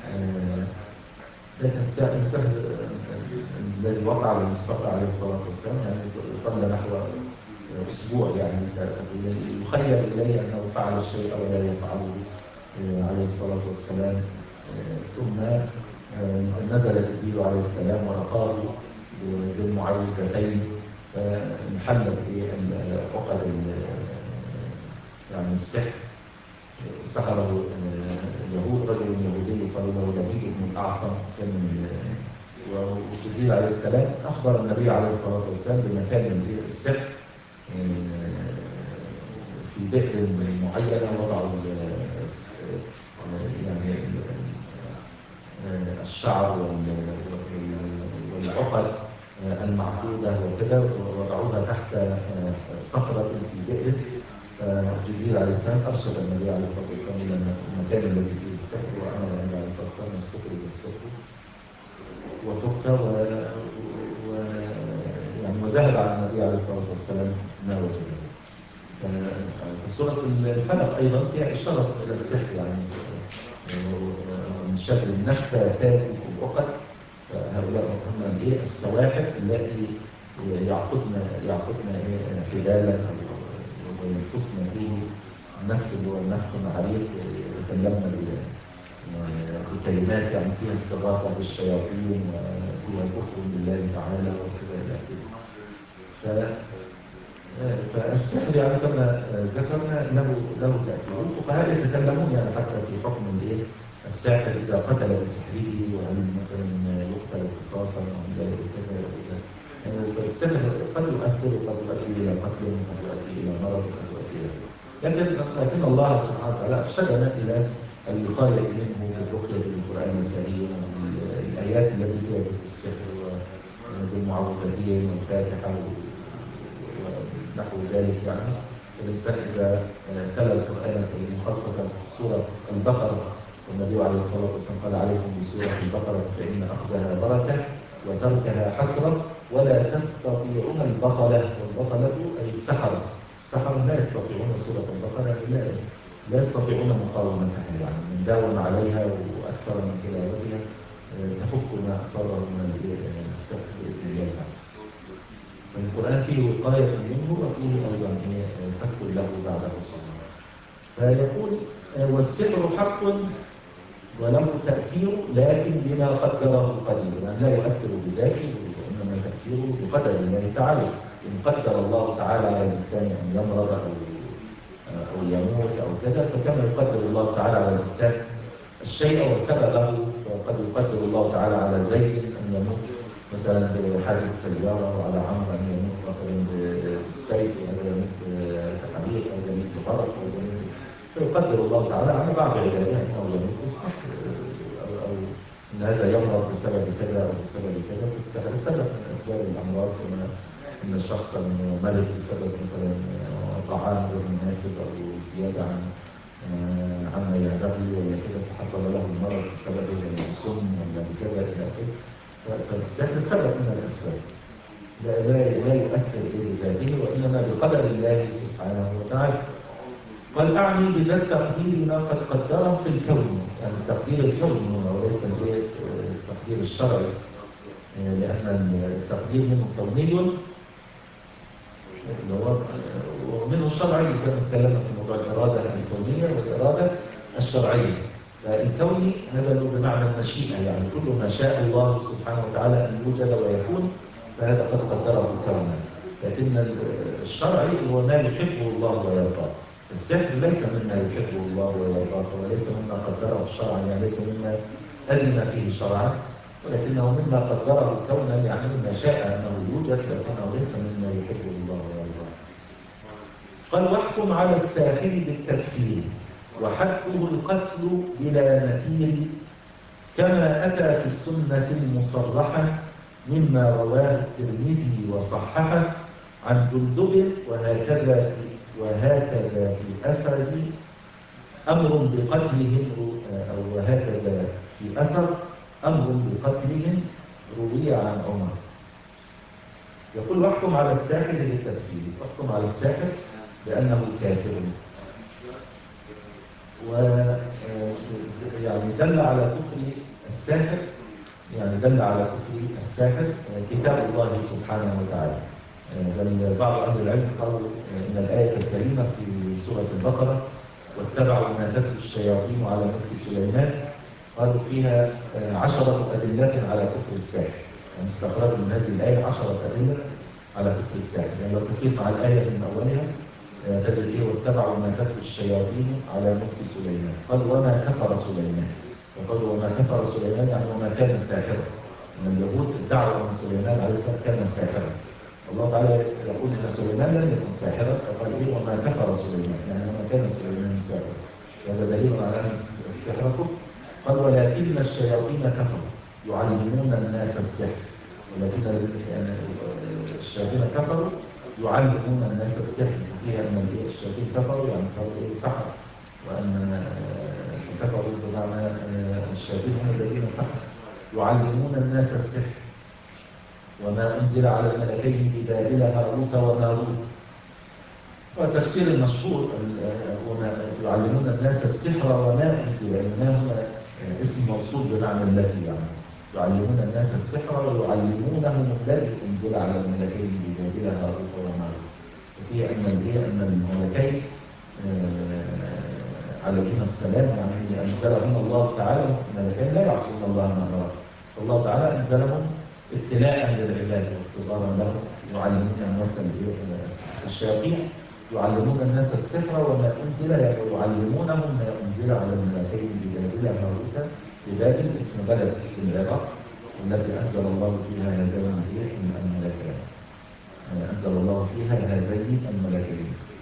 لكن السحر الذي وقع على المصطفى عليه الصلاة والسلام يعني قبل نحو أسبوع، يعني يخيل إليه أنه فعل الشيء ولا يفعله عليه الصلاة والسلام. ثم نزل جبريل عليه السلام ورقاه بالمعوذتين فانحلت عقد يعني السحر. سحره اليهود، رجل يهودي قال له لبيد بن الأعصم كان من وجبريل عليه السلام أخبر النبي عليه الصلاة والسلام بمكان السحر في بئر معينة وضعوا يعني الشعر والعقد المعقودة وكده، وضعوها تحت صخرة في بئر. فجبريل عليه السلام أرشد النبي عليه الصلاة والسلام إلى المكان الذي فيه السحر، وأمر النبي عليه الصلاة والسلام استخرج السحر وفك و... و... يعني وذهب عن النبي عليه الصلاة والسلام ما وجده. فسورة الفلق أيضا فيها إشارة إلى السحر، يعني من شر النفاثات في العقد، هؤلاء هم ايه السواحر التي يعقدن يعقدن حبالا وينفسن فيه النفس اللي هو النفخ العريق، يتكلمن بكلمات يعني فيها استغاثة بالشياطين وفيها كفر بالله تعالى وكذا إلى آخره. فالسحر يعني كما ذكرنا له له تأثير. الفقهاء يتكلمون يعني حتى في حكم الايه الساحر إذا قتل بسحره، وهل مثلا يقتل قصاصا أو كذا كذا. يعني فالسحر قد يؤثر وقد يؤدي إلى قتل وقد يؤدي إلى مرض وقد يؤدي إلى لكن لكن الله سبحانه وتعالى أرشدنا إلى الوقاية منه بالرقية بالقرآن الكريم والآيات التي فيها ذكر السحر وبالمعوذتين والفاتحة ونحو ذلك. يعني الإنسان إذا تلا القرآن الكريم خاصة سورة البقرة، والنبي عليه الصلاة والسلام قال عليكم بسورة البقرة فإن أخذها بركة وتركها حسرة ولا تستطيعون البطلة. والبطلة أي السحرة. السحرة لا يستطيعون سورة البقرة، لا لا يستطيعون مقاومتها، يعني من داوم عليها وأكثر من تلاوتها تفك ما أصابه من السحر بإذن الله تعالى. فالقرآن فيه وقاية منه وفيه أيضا فك له بعد الرسول. فيقول والسحر حق وله تأثير لكن بما قدره القدير، يعني لا يؤثر بذاته وإنما تأثيره بقدر الله تعالى. إن قدر الله تعالى على الإنسان أن يمرض أو أو يموت أو كذا، فكما يقدر الله تعالى على الإنسان الشيء وسببه، وقد يقدر الله تعالى على زيد أن يموت مثلا بحادث سيارة، وعلى عمرو أن يموت مثلا بالسيف، وهذا يموت بحريق، أو يموت بغرق، أو يموت، فيقدر الله تعالى على بعض عباده أنه يموت بالسحر، أو, أو أن هذا يمرض بسبب كذا أو بسبب كذا. فالسحر سبب من أسباب الأمراض، كما أن شخصا مرض بسبب مثلا طعام غير مناسب أو زيادة عن عما ينبغي ولا كده، فحصل له المرض بسبب السم ولا بكذا إلى آخره. فالسحر سبب من الأسباب، لا, لا, لا يؤثر بذاته وإنما بقدر الله سبحانه وتعالى. قال أعني بذا التقدير ما قد قدره في الكون، يعني تقدير الكون هنا وليس التقدير الشرعي، لأن التقدير منه كوني ومنه شرعي، كما تكلمنا في موضوع الإرادة الكونية والإرادة الشرعية. فالكوني هذا بمعنى المشيئة، يعني كل ما شاء الله سبحانه وتعالى أن يوجد ويكون فهذا قد قدره كونا. لكن الشرعي هو ما يحبه الله ويرضاه. السحر ليس مما يحبه الله ويرضاه، وليس مما قدره الشرع، يعني ليس مما أذن فيه شرعا، ولكنه مما قدره كونا، يعني مما شاء أنه يوجد، لكنه ليس مما يحبه الله ويرضاه. قال: واحكم على الساحر بالتكفير وحده القتل بلا نكير، كما أتى في السنة المصرحة مما رواه الترمذي وصححه عن جندب، وهكذا في وهكذا في أثر أمر بقتلهم، أو وهكذا في أثر أمر بقتلهم روي عن عمر. يقول: واحكم على الساحر بالتكفير، واحكم على الساحر بأنه كافر. و يعني دل على كفر الساحر، يعني دل على كفر الساحر كتاب الله سبحانه وتعالى. بل بعض أهل العلم قالوا إن الآية الكريمة في سورة البقرة: واتبعوا ما تتلو الشياطين على ملك سليمان، قالوا فيها عشرة أدلة على كفر الساحر. يعني استخرجوا من هذه الآية عشرة أدلة على كفر الساحر. يعني لو تسير مع الآية من أولها تجد إيه: واتبعوا ما تتلو الشياطين على ملك سليمان، قالوا وما كفر سليمان، وقالوا وما كفر سليمان يعني وما كان ساحرا. من اليهود ادعوا أن سليمان عليه السلام كان ساحرا. الله تعالى يقول ان سليمان لم يكن ساحرا، فقال ايه: وما كفر سليمان، يعني وما كان سليمان ساحرا. هذا دليل على ان السحر كفر. قال: ولكن الشياطين كفروا يعلمون الناس السحر، ولكن يعني الشياطين كفروا يعلمون الناس السحر. فيها ان الشياطين كفروا يعني صاروا ايه؟ سحر، وان كفروا بمعنى الشياطين هم الذين سحروا يعلمون الناس السحر. وما أنزل على الملكين ببابل هاروت وماروت. وتفسير المشهور: وما يعلمون الناس السحر وما أنزل، لأنه هو اسم موصول بمعنى الذي، يعني يعلمون الناس السحر ويعلمونهم الذي أنزل على الملكين ببابل هاروت وماروت. وفيه أن أن الملكين عليهما السلام يعني أنزلهم الله تعالى، الملكين لا يعصون الله ما أمرهم، فالله تعالى أنزلهم ابتلاء للعباد واختبارا لهم. يعلمون الناس الشياطين يعلمون الناس السحر وما أنزل، ويعلمونهم ما أنزل على الملكين ببابل هاروت. ببابل اسم بلد في العراق التي أنزل الله فيها هذين الملكين، أنزل الله فيها هذين الملكين.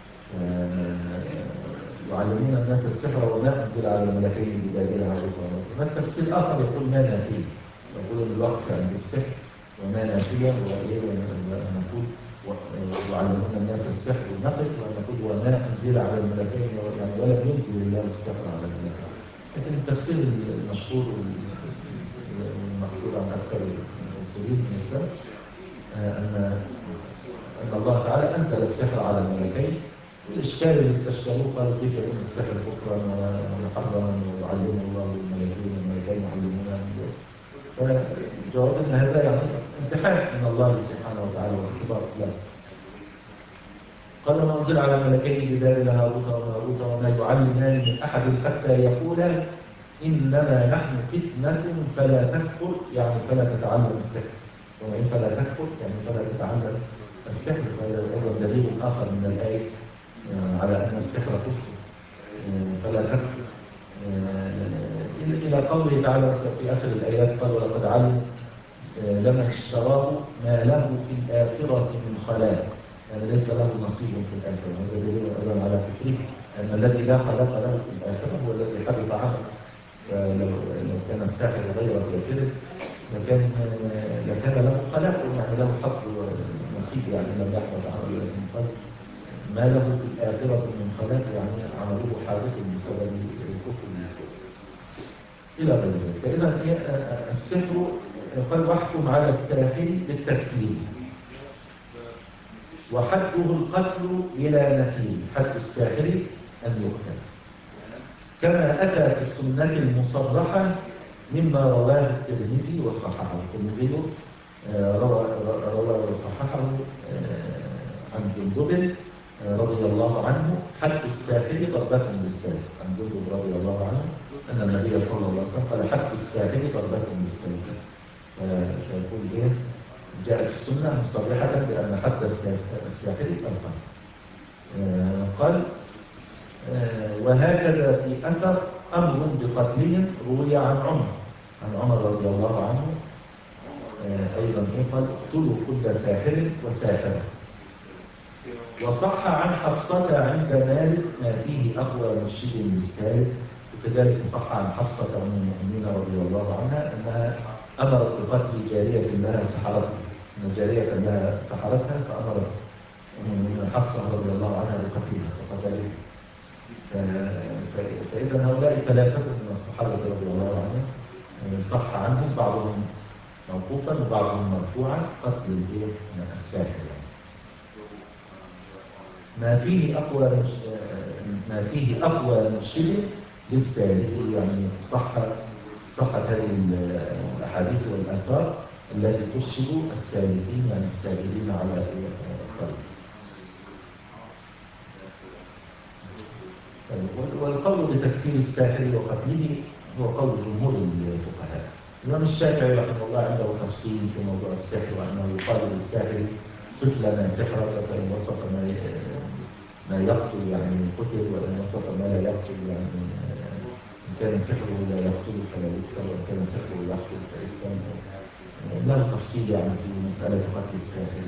يعلمون الناس السحر وما أنزل على الملكين ببابل هاروت وماروت. التفسير الآخر يقول ما نافيه، يقول الوقف عند السحر وما نافيا، ونقول يعلمون الناس السحر ونقف، ونقول وما أنزل على الملكين، يعني ولم ينزل الله السحر على الملكين. لكن التفسير المشهور والمقصود عن أكثر المفسرين من السلف أن أن الله تعالى أنزل السحر على الملكين. والإشكال اللي استشكلوه قالوا كيف يكون السحر كفرا ومحرما ويعلمه الله الملكين والملكين يعلمونه. فالجواب ان هذا يعني امتحان من الله سبحانه وتعالى واختبار له. قال: ما أنزل على الملكين ببابل هاروت وماروت وما يعلمان من أحد حتى يقولا إنما نحن فتنة فلا تكفر، يعني فلا تتعلم السحر. وإن فلا تكفر يعني فلا تتعلم السحر. فهذا أيضا دليل آخر من الآية على أن السحر كفر، فلا تكفر. إلى قوله تعالى في آخر الآيات: قال: ولقد علموا لمن اشتراه ما له في الآخرة من خلاق، يعني ليس له نصيب في الآخرة. هذا دليل أيضا على كفره، أن الذي لا خلاق له في الآخرة هو الذي حبط عمله. فلو كان الساحر غير كافر لكان لكان له خلاق، يعني له حظ ونصيب، يعني لم يحبط عمله. لكن قال ما له في الآخرة من خلاق، يعني عمله حادث بسبب الكفر إلى غير ذلك. فإذا السحر قال: واحكم على الساحر بالتكفير وحده القتل بلا نكير. حد الساحر أن يقتل، كما أتى في السنة المصرحة مما رواه الترمذي وصححه. الترمذي روى روى وصححه عن جندب رضي الله عنه: حد الساحر ضربة بالسيف. عن جندب رضي الله عنه أن النبي صلى الله عليه وسلم قال: حد الساحر ضربة بالسيف. فيقول إيه؟ جاءت السنة مصرحة صريحة بأن حد الساحر القتل. قال وهكذا في أثر أمر بقتلهم روي عن عمر عن عمر رضي الله عنه أيضا قال اقتلوا كل ساحر وساحرة. وصح عن حفصة عند مالك ما فيه أقوى مرشد للسالك، وكذلك صح عن حفصة أم المؤمنين رضي الله عنها أنها أمرت بقتل جارية لها سحرتها، أن جارية لها سحرتها فأمرت من حفصة رضي الله عنها بقتلها وقتلها. فإذا هؤلاء ثلاثة من الصحابة رضي الله عنهم صح عنهم بعضهم موقوفا وبعضهم مرفوعا قتل الساحر. ما فيه أقوى ما فيه أقوى مرشد للسالك، يعني صح صحت هذه الأحاديث والآثار التي ترشد السالكين يعني السائرين على الطريق. والقول بتكفير الساحر وقتله هو قول جمهور الفقهاء. الإمام الشافعي رحمه الله عنده تفصيل في موضوع السحر، وأنه يقال للساحر صف لنا سحرك، فإن وصف ما ما يقتل يعني قتل، وإن وصف ما لا يقتل يعني إن كان سحره لا يقتل فلا يقتل، وإن كان سحره يقتل فيقتل. له تفصيل يعني في مسألة قتل الساحر.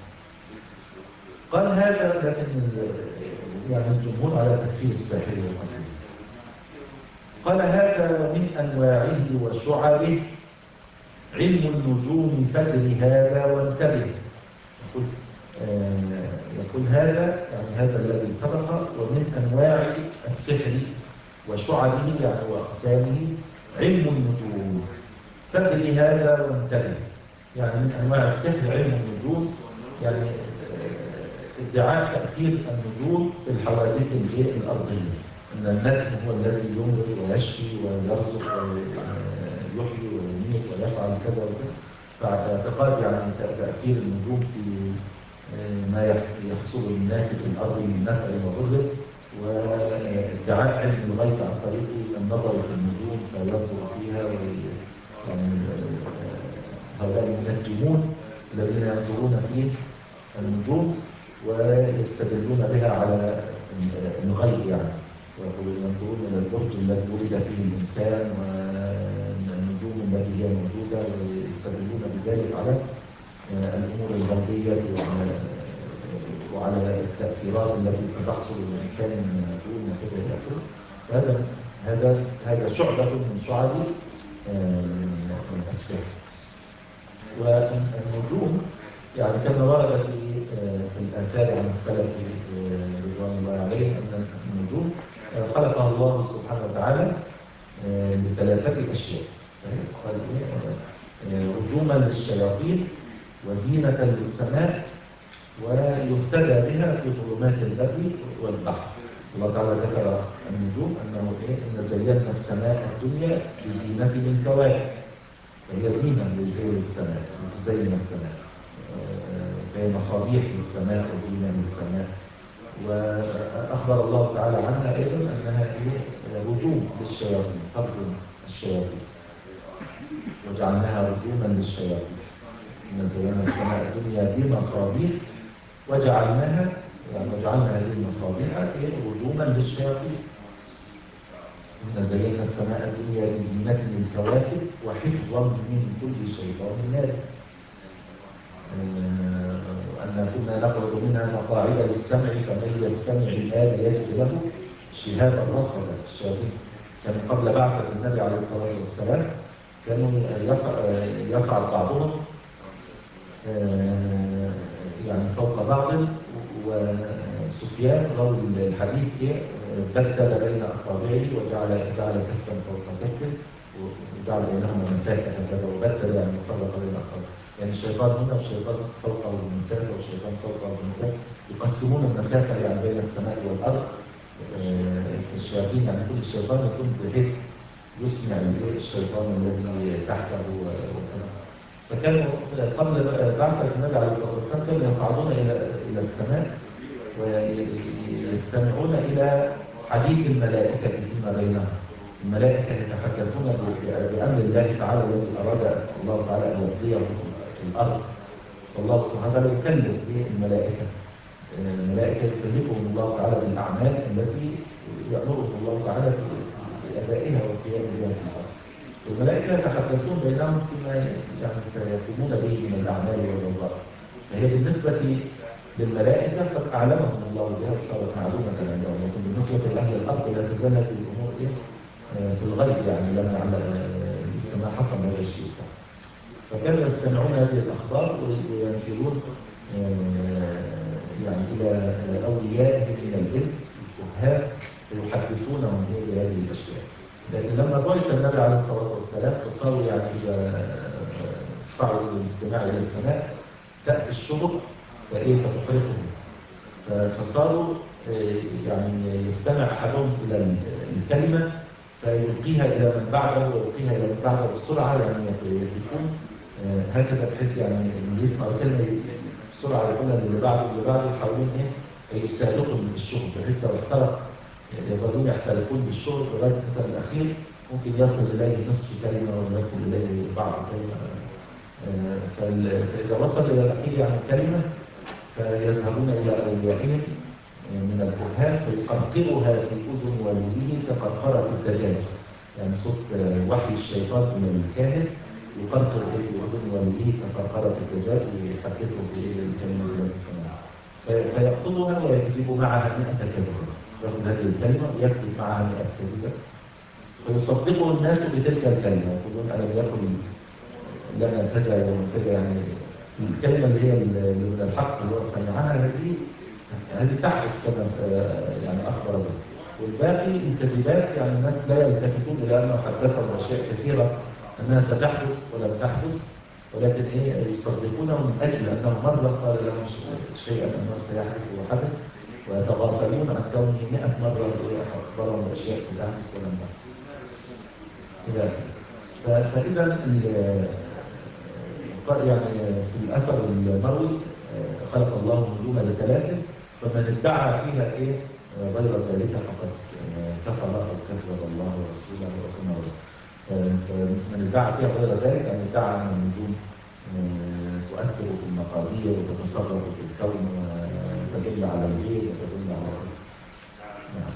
قال هذا لكن يعني الجمهور على تكفير الساحر وقتله. قال هذا من أنواعه وشعبه علم النجوم فدر هذا وانتبه. يقول, آه يقول هذا يعني هذا الذي سبق، ومن أنواع السحر وشعبه يعني وأقسامه علم النجوم فدر هذا وانتبه. يعني من أنواع السحر علم النجوم، يعني ادعاء تأثير النجوم في الحوادث الأرضية، أن النجم هو الذي يمرض ويشفي ويرزق ويحيي ويميت ويفعل كذا وكذا. فاعتقاد يعني تأثير النجوم في ما يحصل للناس في الأرض من نفع وضر، وادعاء علم الغيب عن طريق النظر في النجوم فينظر فيها. يعني هؤلاء المنجمون الذين ينظرون في النجوم ويستدلون بها على الغيب، يعني ينظرون إلى البرج الذي ولد فيه الإنسان والنجوم التي هي موجودة، ويستدلون بذلك على الأمور الغيبية وعلى وعلى التأثيرات التي ستحصل للإنسان من النجوم وكذا إلى آخره. هذا هذا هذا شعبة من شعب السحر. والنجوم يعني كما ورد في في الآثار عن السلف رضوان الله عليهم أن النجوم خلقها الله سبحانه وتعالى لثلاثة أشياء. قال رجوما للشياطين وزينة للسماء ويهتدى بها في ظلمات البر والبحر. الله تعالى ذكر النجوم أنه إيه؟ أن زينا السماء الدنيا بزينة الكواكب، فهي زينة للسماء تزين السماء، فهي مصابيح للسماء وزينة للسماء. وأخبر الله تعالى عنها أيضا أنها رجوم للشياطين، ترجم الشياطين وجعلناها رجوما للشياطين. إن زينا السماء الدنيا بمصابيح وجعلناها يعني وجعلنا هذه المصابيح رجوما للشياطين. إن زينا السماء الدنيا بزينة للكواكب وحفظا من كل شيطان مارد. أن كنا نقعد منها مقاعد للسمع فمن يستمع الآن يجد له شهابا رصدا. الشياطين كانوا قبل بعثة النبي عليه الصلاة والسلام كانوا يصعد بعضهم يعني فوق بعض، وسفيان راوي الحديث بدل بين أصابعه وجعل جعل كفا فوق كف وجعل بينهما مسافة هكذا، وبدل يعني فرق بين أصابعه. يعني الشيطان هنا والشيطان فوقه المسافة والشيطان فوقه المسافة، يقسمون المسافة يعني بين السماء والأرض. الشياطين يعني كل الشيطان يكون بحيث يسمع الشيطان الذي تحته وكذا. فكانوا قبل بعثة النبي عليه الصلاة والسلام كانوا يصعدون إلى إلى السماء ويستمعون إلى حديث الملائكة فيما بينهم. الملائكة يتحدثون بأمر الله تعالى الذي أراد الله تعالى أن يقضيه في الأرض. فالله سبحانه وتعالى يكلف الملائكة الملائكة يكلفهم الله تعالى بالأعمال التي يأمرهم الله تعالى بأدائها والقيام بها في الأرض. الملائكة يتحدثون بينهم فيما يعني سيقومون به من الأعمال والوظائف. فهي بالنسبة للملائكة قد أعلمهم الله بها وصارت معلومة عندهم، لكن بالنسبة لأهل الأرض لا تزال هذه الأمور إيه في الغيب، يعني لم يعلم لسه ما حصل هذا الشيء. فكانوا يستمعون هذه الأخبار وينزلون يعني إلى أوليائهم من الإنس الكهان ويحدثونهم بهذه الأشياء. لكن لما بعث النبي عليه الصلاة والسلام فصاروا يعني صعدوا الاستماع إلى السماء تأتي الشهب فإيه فتفرقهم، فصاروا يعني يستمع أحدهم إلى الكلمة فيلقيها إلى من بعده ويلقيها إلى من بعده بسرعة، يعني يقفون هكذا بحيث يعني اللي يسمع الكلمة بسرعة يقولها اللي بعده اللي بعده يحاولون إيه يسابقهم بالشهب، بحيث لو احترق يظلون يحترقون بالشهب لغاية مثلا الأخير ممكن يصل إليه نصف كلمة أو يصل إليه بعض كلمة. فإذا وصل إلى الأخير يعني كلمة فيذهبون إلى أوليائهم من الكهان فيقرقرها في أذن وليه كقرقرة الدجاج، يعني صوت وحي الشيطان من الكاهن يقرقر في أذن وليه كقرقرة الدجاج ويحدثه بالكلمة التي سمعها، فيأخذها ويكذب معها مئة كذبة، يأخذ هذه الكلمة ويكذب معها مئة كذبة فيصدقه الناس بتلك الكلمة، يقولون أنا يأكل لنا كذا يوم كذا، يعني الكلمة اللي هي من الحق اللي هو سمعها هذه هذه تحدث كما يعني أخبر به، والباقي الكذبات يعني الناس لا يلتفتون إلى أنه حدثهم أشياء كثيرة أنها ستحدث ولم تحدث، ولكن إيه يصدقونه من أجل أنه مرة قال لهم شيئا أنه سيحدث وحدث، ويتغافلون عن كونه مئة مرة أخبرهم أشياء ستحدث ولم تحدث. فإذا يعني في الأثر المروي خلق الله النجوم لثلاث فمن ادعى فيها إيه غير ذلك فقد كفر أو كفر الله ورسوله وكما رسول. فمن ادعى فيها غير ذلك أن ادعى أن النجوم تؤثر في المقادير وتتصرف في الكون وتدل على الغيب وتدل على نعم.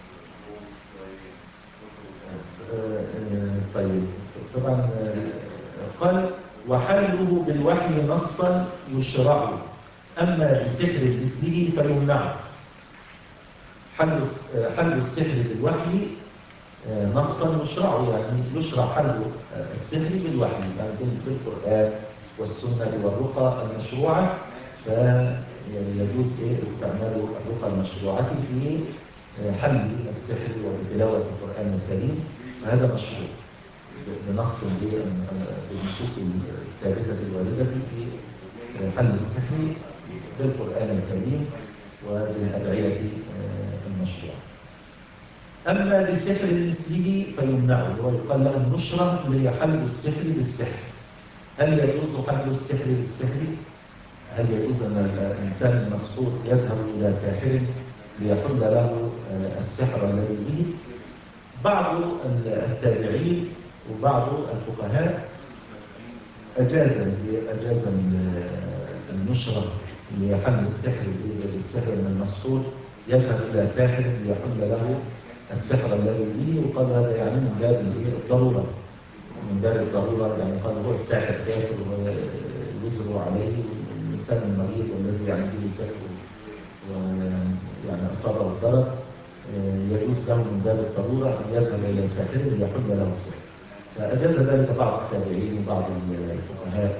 طيب طبعا قال وحله بالوحي نصا يشرع أما بسحر مثله فيمنع. حل حل السحر بالوحي نصا يشرع، يعني يشرع حل السحر بالوحي، يعني بالقرآن والسنة والرقى المشروعة، فيجوز إيه استعمال الرقى المشروعة في حل السحر وبتلاوة القرآن الكريم، فهذا مشروع بنص بالنصوص الثابتة الواردة في حل السحر بالقرآن الكريم وبالأدعية المشروعة. أما بسحر مثله فيمنعه، ويقال له النشرة اللي هي حل السحر بالسحر. هل يجوز حل السحر بالسحر؟ هل يجوز أن الإنسان المسحور يذهب إلى ساحر ليحل له السحر الذي به؟ بعض التابعين وبعض الفقهاء أجاز أجاز النشرة لحل السحر بالسحر من المسحور، يذهب إلى ساحر ليحل له السحر الذي به، وقال هذا يعني من باب الضرورة، من باب الضرورة، يعني قال هو الساحر كافر ويزر عليه الإنسان المريض والذي يعني به سحر ويعني أصابه الضرر يجوز له من باب الضرورة أن يذهب إلى ساحر ليحل له السحر. فأجاز ذلك بعض التابعين وبعض الفقهاء.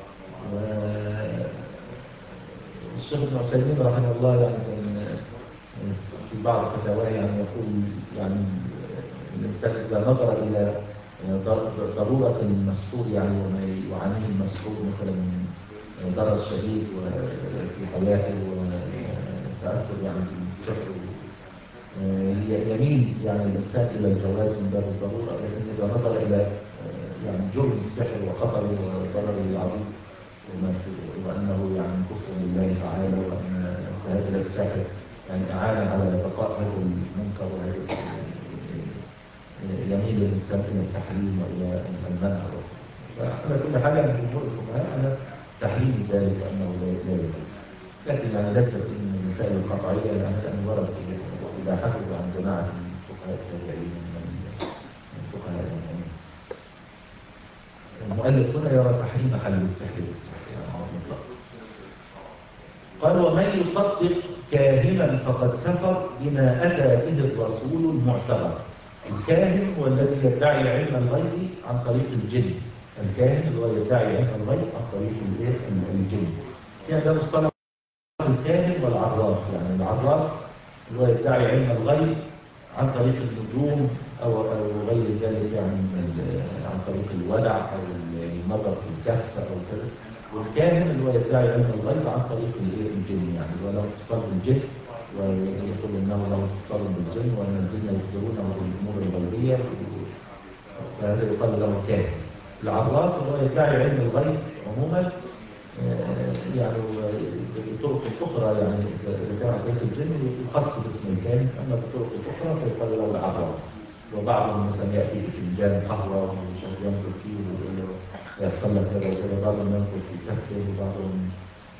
والشيخ ابن عثيمين رحمه الله يعني في بعض فتاواه يعني يقول يعني الإنسان إذا نظر إلى ضرورة المسحور يعني وما يعانيه المسحور مثلا من ضرر شديد في حياته وتأثر يعني بالسحر يميل يعني الإنسان إلى الجواز من باب الضرورة، لكن إذا نظر إلى يعني جرم السحر وخطره وضرره العظيم وأنه يعني كفر بالله تعالى وأن هذا الساحر يعني أعان على بقاء هذا المنكر وهذا يميل الإنسان إلى التحريم وإلى المنع. فعلى كل حال من جمهور الفقهاء أن تحريم ذلك أنه لا يجوز. لكن يعني ليست من المسائل القطعية لأن ورد إذا حفظوا عن جماعة من فقهاء التابعين من فقهاء المؤمنين. المؤلف هنا يرى تحريم حل السحر مطلقا. قال ومن يصدق كاهنا فقد كفر بما أتى به الرسول المعتبر. الكاهن هو الذي يدعي علم الغيب عن طريق الجن. الكاهن هو يدعي علم الغيب عن طريق الجن. في هذا مصطلح الكاهن والعراف. يعني العراف هو يدعي علم الغيب عن طريق النجوم أو أو غير ذلك، يعني عن طريق الودع أو النظر في الكهف أو كذا. والكاهن اللي هو يدعي علم الغيب عن طريق الجن، يعني هو له اتصال بالجن ويقول انه له اتصال بالجن وان الجن يخبرونه بالامور الغيبيه، فهذا يقال له كاهن. العراف هو يدعي علم الغيب عموما، يعني بطرق اخرى، يعني اذا كان عن طريق الجن يخص باسم الكاهن، اما بطرق اخرى فيقال له العراف. وبعضهم مثلا ياتي بفنجان قهوه ومش ينظر فيه ويقول له يحصل لك كذا وكذا، بعضهم ينظر في كفه وبعضهم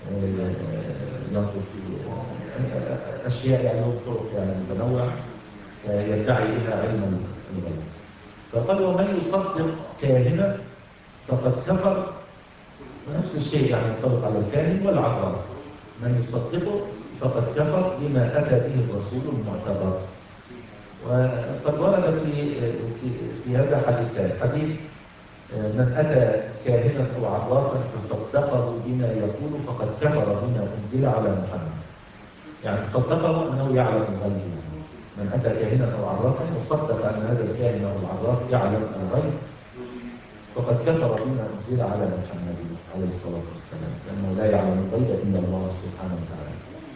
ينظر في اشياء يعني بطرق يعني متنوعه يدعي بها علم الغيب. فقال ومن يصدق كاهنا فقد كفر، ونفس الشيء يعني ينطبق على الكاهن والعراف. من يصدقه فقد كفر بما اتى به الرسول المعتبر. وقد ورد في في في هذا حديثان. حديث من اتى كاهنا او عرافا فصدقه بما يقول فقد كفر بما انزل على محمد. يعني صدقه انه يعلم الغيب. من اتى كاهنا او عرافا وصدق ان هذا الكاهن او العراف يعلم الغيب فقد كفر بما انزل على محمد عليه الصلاه والسلام، لانه لا يعلم الغيب الا الله سبحانه وتعالى.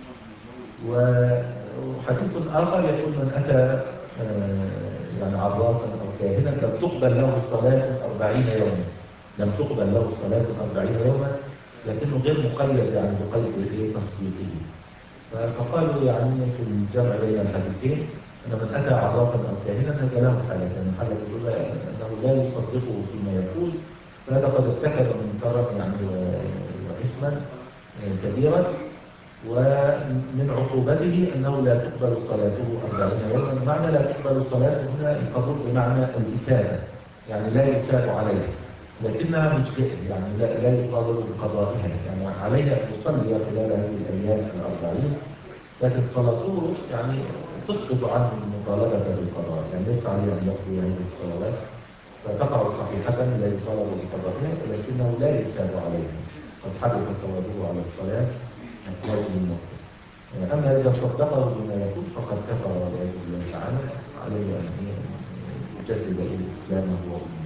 وحديث اخر يقول من اتى يعني عرافا او كاهنا لم تقبل له صلاه أربعين يوما. لم تقبل له صلاه أربعين يوما، لكنه غير مقيد يعني بقيد تصديقه. فقالوا يعني في الجمع بين الحديثين ان من اتى عرافا او كاهنا هذا له حالتين. الحاله الاولى انه لا يصدقه فيما يقول، فهذا قد ارتكب منكرا يعني واثما كبيرا، ومن عقوبته أنه لا تقبل صلاته أربعين يوما. معنى لا تقبل صلاته هنا القبول بمعنى الإثابة، يعني لا يثاب عليه، لكنها مجزئة، يعني لا, لا يقابل بقضائها، يعني عليها أن يصلي خلال هذه الأيام الأربعين، لكن صلاته يعني تسقط عنه المطالبة بالقضاء، يعني ليس عليه أن يقضي هذه الصلوات، فتقع صحيحة لا يطالب بقضائها، لكنه لا يثاب عليها، قد حدث ثوابه على الصلاة أما إذا صدقه بما يقول فقد كفر والعياذ بالله تعالى. عليه أن يجدد الإسلام وإيمانه.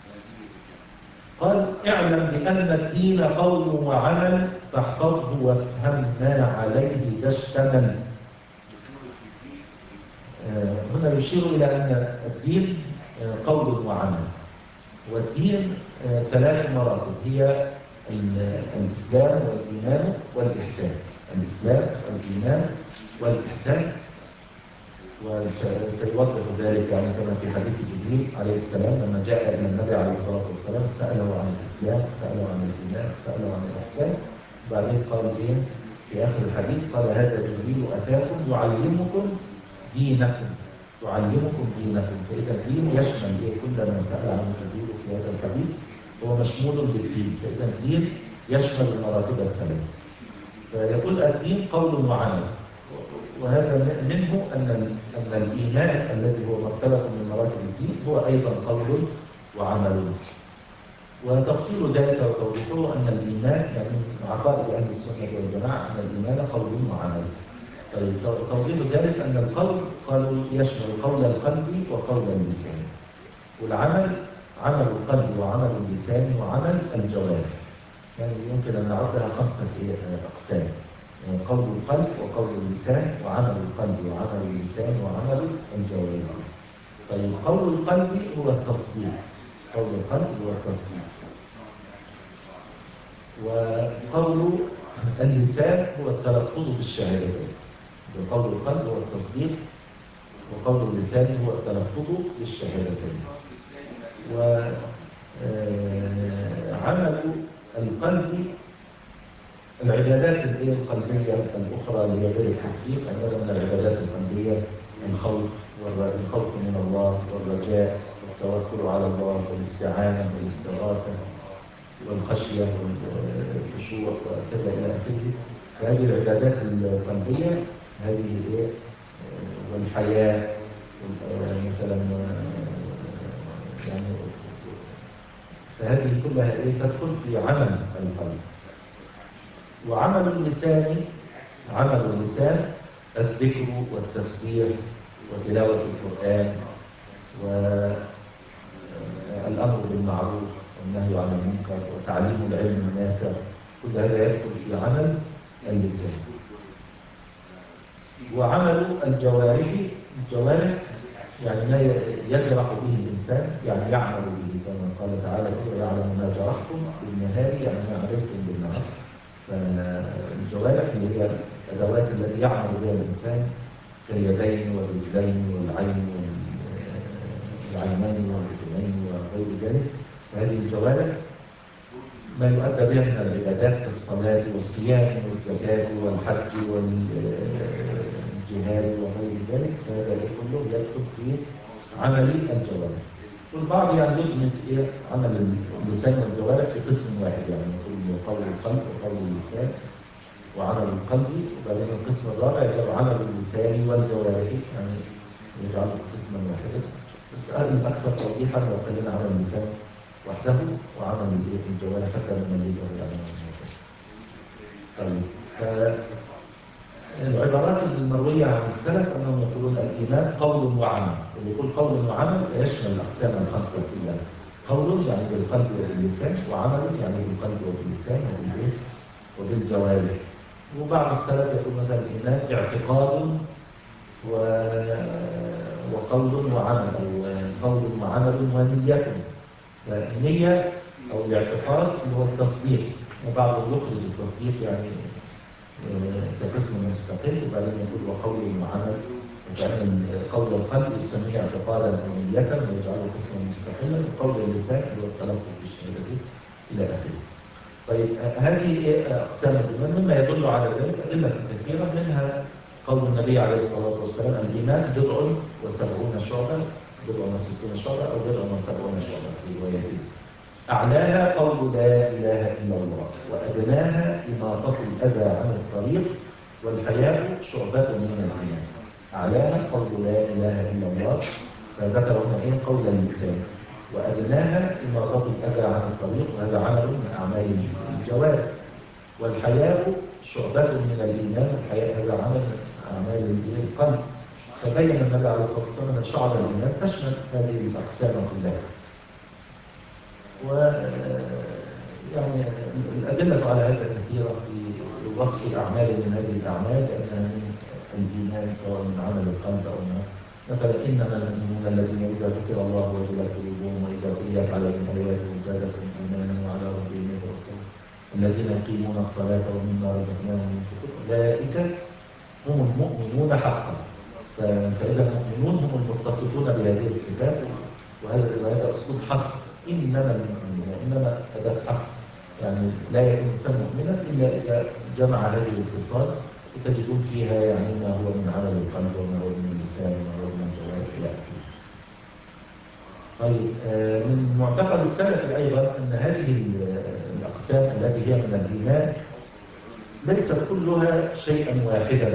قال اعلم بأن الدين قول وعمل فاحفظه وافهم ما عليه ذا اشتمل. هنا يشير إلى أن الدين قول وعمل، والدين ثلاث مراتب هي الإسلام والإيمان والإحسان. الإسلام والإيمان والإحسان، وسيوضح ذلك يعني كما في حديث جبريل عليه السلام لما جاء إلى النبي عليه الصلاة والسلام سأله عن الإسلام، سأله عن الإيمان، سأله عن الإحسان، بعدين قال إيه في آخر الحديث؟ قال هذا جبريل أتاكم يعلمكم دينكم، يعلمكم دينكم. فإذا الدين يشمل إيه؟ كل ما سأل عنه جبريل في هذا الحديث هو مشمول بالدين، فإذا الدين يشمل المراتب الثلاث. فيقول الدين قول وعمل، وهذا منه أن أن الإيمان الذي هو مرتبة من مراتب الدين هو أيضا قول وعمل. وتفصيل ذلك وتوضيحه أن الإيمان يعني عقائد أهل السنة والجماعة أن الإيمان قول وعمل. طيب توضيح ذلك أن القول قالوا يشمل قول القلب وقول اللسان، والعمل عمل القلب وعمل اللسان وعمل الجوارح. يعني يمكن أن نعدها خمسة أقسام: يعني قول القلب وقول اللسان وعمل القلب وعمل اللسان وعمل الجوارح. طيب قول القلب هو التصديق، قول القلب هو التصديق، وقول اللسان هو التلفظ بالشهادتين. قول القلب هو التصديق، وقول اللسان هو التلفظ بالشهادتين. وعمل القلب العبادات الايه القلبيه الاخرى اللي هي غير التصديق، عندنا من العبادات القلبيه الخوف والخوف من الله والرجاء والتوكل على الله والاستعانه والاستغاثه والخشيه والخشوع وكذا الى اخره. فهذه العبادات القلبيه هذه ايه، والحياه مثلا يعني، فهذه كلها ايه تدخل في عمل القلب. وعمل اللسان، عمل اللسان الذكر والتسبيح وتلاوة القرآن والأمر بالمعروف والنهي عن المنكر وتعليم العلم النافع، كل هذا يدخل في عمل اللسان. وعمل الجوارح، الجوارح يعني ما يجرح به الإنسان، يعني يعمل به كما قال تعالى يعلم ما جرحتم بالنهار يعني ما عملتم بالنهار. فالجوارح اللي هي الأدوات التي يعمل بها الإنسان كاليدين والرجلين والعين والعينين والأذنين وغير ذلك. فهذه الجوارح ما يؤدى بها من العبادات كالصلاة والصيام والزكاة والحج والجهاد وغير ذلك، فهذا كله يدخل في عمل الجوارح. والبعض يعني يدمج إيه عمل اللسان والجوارح في قسم واحد، يعني يقول قول القلب وقول اللسان وعمل القلب، وبعدين القسم الرابع يجعل عمل اللسان والجوارح يعني يجعله قسما واحدا. بس الأكثر توضيحا لو خلينا عمل اللسان وحده وعمل الجوارح حتى نميزه يعني. طيب، فالعبارات المروية عن السلف أنهم يقولون الإيمان قول وعمل، ويقول قول وعمل يشمل الأقسام الخمسة كلها. قول يعني بالقلب وباللسان، وعمل يعني بالقلب وباللسان وبالبيت وبالجوارح. وبعض السلف يقول مثلا الإيمان اعتقاد و... وقول وعمل، أو قول وعمل ونية. فالنية أو الاعتقاد اللي هو التصديق، وبعض يخرج التصديق يعني كقسم مستقل، وبعدين يقول وقول وعمل، وبعدين قول القلب يسميه اعتقادا ونية ويجعله قسما مستقلا، وقول اللسان اللي هو التلفظ بالشهادتين إلى آخره. طيب، هذه أقسام الإيمان مما يدل على ذلك أدلة كثيرة، منها قول النبي عليه الصلاة والسلام الإيمان بضع وسبعون شعبة، بضع وستون شعبة أو بضع وسبعون شعبة في روايتين. أعلاها قول لا إله إلا الله، وأدناها إماطة الأذى عن الطريق، والحياء شعبة من الإيمان. أعلاها قول لا إله إلا الله، فذكر هنا إيه قول اللسان، وأدناها إماطة الأذى عن الطريق، وهذا عمل من أعمال الجوارح. والحياء شعبة من الإيمان، الحياء هذا عمل من أعمال القلب. فبين النبي عليه الصلاة والسلام أن شعب الإيمان تشمل هذه الأقسام كلها. و يعني الأدلة على هذا كثيرة في وصف الأعمال من هذه الأعمال، لأنها من الإيمان سواء من عمل القلب أو ما. مثلا إنما المؤمنون الذين إذا ذكر الله وجلت قلوبهم وإذا تليت عليهم آياته زادتهم إيمانا وعلى ربهم يتوكلون الذين يقيمون الصلاة ومما رزقناهم ينفقون أولئك هم المؤمنون حقا. فإذا المؤمنون هم المتصفون بهذه الصفات، وهذا هذا أسلوب حصر. إنما المؤمنون، إنما أداة حصر، يعني لا يكون الإنسان مؤمنا إلا إذا جمع هذه الاتصال، وتجدون فيها يعني ما هو من عمل القلب وما هو من اللسان وما هو من الجوارح إلى آخره. طيب، من معتقد السلف أيضا أن هذه الأقسام التي هي من الإيمان ليست كلها شيئا واحدا،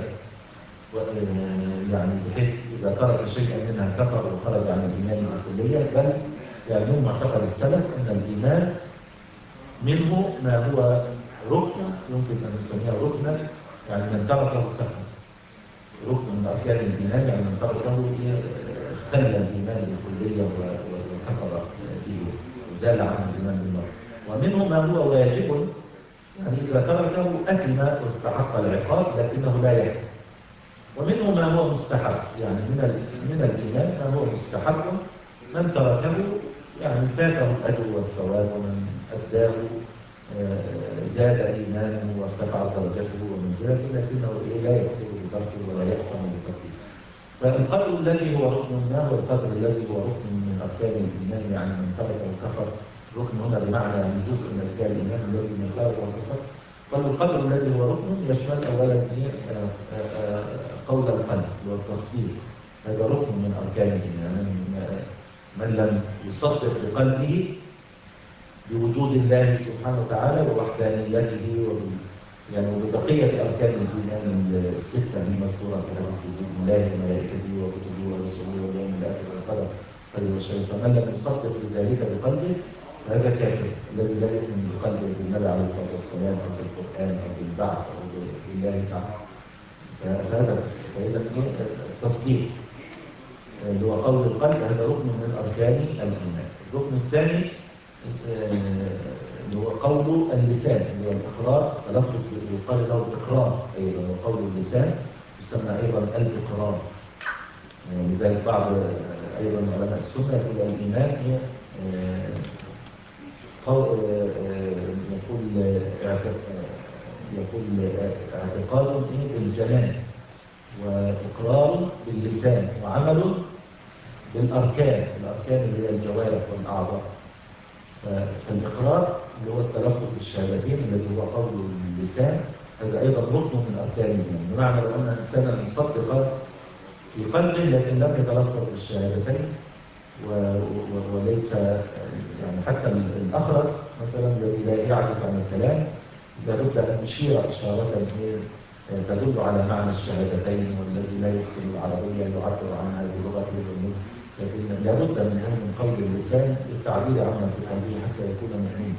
يعني بحيث إذا ترك شيئا منها كفر وخرج عن الإيمان بالكلية، بل يعني من معتقد السلف أن الإيمان منه ما هو ركن يمكن أن نسميه ركنا، يعني من تركه كفر. ركن من أركان الإيمان يعني من تركه اختل الإيمان بالكلية وكفر به وزال عنه الإيمان بالله. ومنه ما هو واجب، يعني إذا تركه أثم واستحق العقاب لكنه لا يكفر. ومنه ما هو مستحب، يعني من من الإيمان ما هو مستحب من تركه يعني فاته الأجر والثواب، ومن أداه زاد إيمانه وارتفعت درجته ومنزلته، لكنه لا يكفر بتركه ولا يأثم بتركه. فالقدر الذي هو ركن ما هو القدر الذي هو ركن من أركان الإيمان، يعني من تركه كفر. ركن هنا بمعنى يعني جزء من أجزاء الإيمان الذي من تركه كفر، فالقدر الذي هو ركن يشمل أولا قول القلب والتصديق، هذا ركن من أركان الإيمان. يعني من لم يصدق بقلبه بوجود الله سبحانه وتعالى ووحدانيته يعني وبقية أركان الإيمان الستة المذكورة في وجود الله وملائكته وكتبه ورسله واليوم الآخر والقدر خير وشر، فمن لم يصدق بذلك بقلبه فهذا كافر الذي لا يؤمن بقلبه بالنبي عليه الصلاة والسلام أو بالقرآن أو بالبعث أو بالله تعالى، فهذا فإذا التصديق اللي هو قول القلب هذا ركن من أركان الإيمان. الركن الثاني اللي هو قول اللسان اللي هو الإقرار، تلفظ يقال له الإقرار أيضا، وقول اللسان يسمى أيضا الإقرار. لذلك بعض أيضا علماء السنة يقول الإيمان هي يقول يقول اعتقاد بالجنان وإقرار باللسان وعمل بالأركان، الأركان اللي هي الجوارح والأعضاء. فالإقرار اللي هو التلفظ بالشهادتين الذي هو قول اللسان هذا أيضا ركن من أركان الإيمان، بمعنى لو أن إنسانا مصدقا في قلبه لكن لم يتلفظ بالشهادتين وليس يعني حتى الأخرس مثلا الذي لا يعجز عن الكلام لابد أن يشير إشارة تدل على معنى الشهادتين، والذي لا يحسن العربية يعبر عنها بلغة الأمور، لكن لابد من قول اللسان للتعبير عما في قلبه حتى يكون مؤمنا.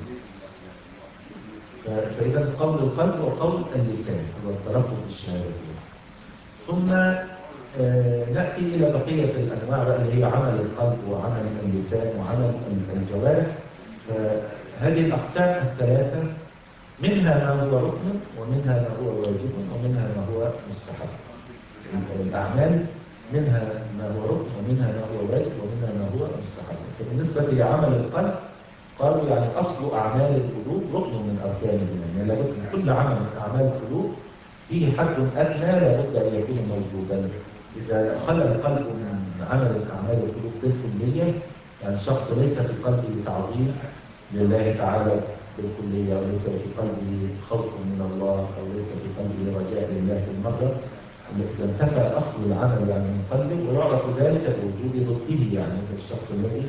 فإذا قول القلب وقول اللسان هو التلفظ بالشهادتين. ثم آه نأتي إلى بقية الأنواع اللي هي عمل القلب وعمل اللسان وعمل الجوارح. فهذه الأقسام الثلاثة منها ما هو ركن ومنها ما هو واجب ومنها ما هو مستحب. الأعمال منها ما هو ركن ومنها ما هو واجب ومنها ما هو مستحب. فبالنسبة لعمل القلب قالوا يعني أصل أعمال القلوب ركن من أركان الإيمان، يعني لابد من كل عمل من أعمال القلوب فيه حد أدنى لابد أن يكون موجودا. إذا خلى القلب من عمل أعمال القلوب بالكلية، يعني الشخص ليس في قلبه تعظيم لله تعالى بالكلية، وليس في قلبه خوف من الله، أو ليس في قلبه رجاء لله بالمرة، إذا انتفى أصل العمل يعني من قلبه، ويعرف ذلك بوجود ضده. يعني مثل الشخص الذي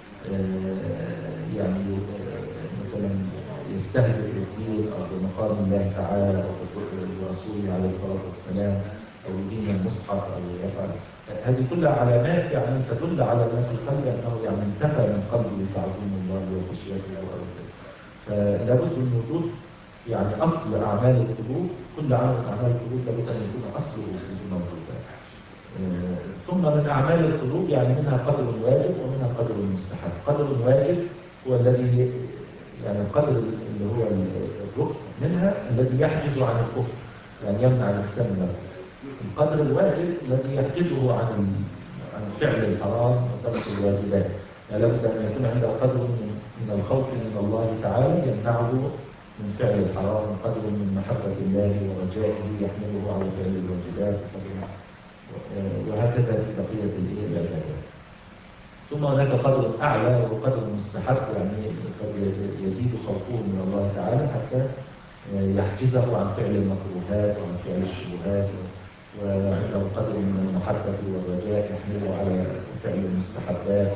يعني مثلا يستهزئ بالدين أو بمقام الله تعالى أو برسوله عليه الصلاة والسلام أو يدين المصحف أو يفعل، هذه كلها علامات يعني تدل على ما في قلبه أنه يعني انتفى من قلبه تعظيم الله وخشيته وأرضه. فلا بد من وجود يعني أصل أعمال القلوب، كل عمل من أعمال القلوب لابد أن يكون أصله موجودا. ثم من أعمال القلوب يعني منها قدر واجب ومنها قدر مستحب. قدر واجب هو الذي يعني القدر اللي هو الركن منها الذي يحجز عن الكفر، يعني يمنع الإنسان من الكفر. القدر الواجب الذي يحجزه عن عن فعل الحرام وترك الواجبات، يعني لابد أن يكون عنده قدر من الخوف من الله تعالى يمنعه من فعل الحرام، قدر من محبة الله ورجائه يحمله على فعل الواجبات، وهكذا في بقية العبادات. ثم هناك قدر أعلى وقدر مستحب، يعني قد يزيد خوفه من الله تعالى حتى يحجزه عن فعل المكروهات وعن فعل الشبهات، وعنده قدر من المحبة والرجاء يحمله على فعل المستحبات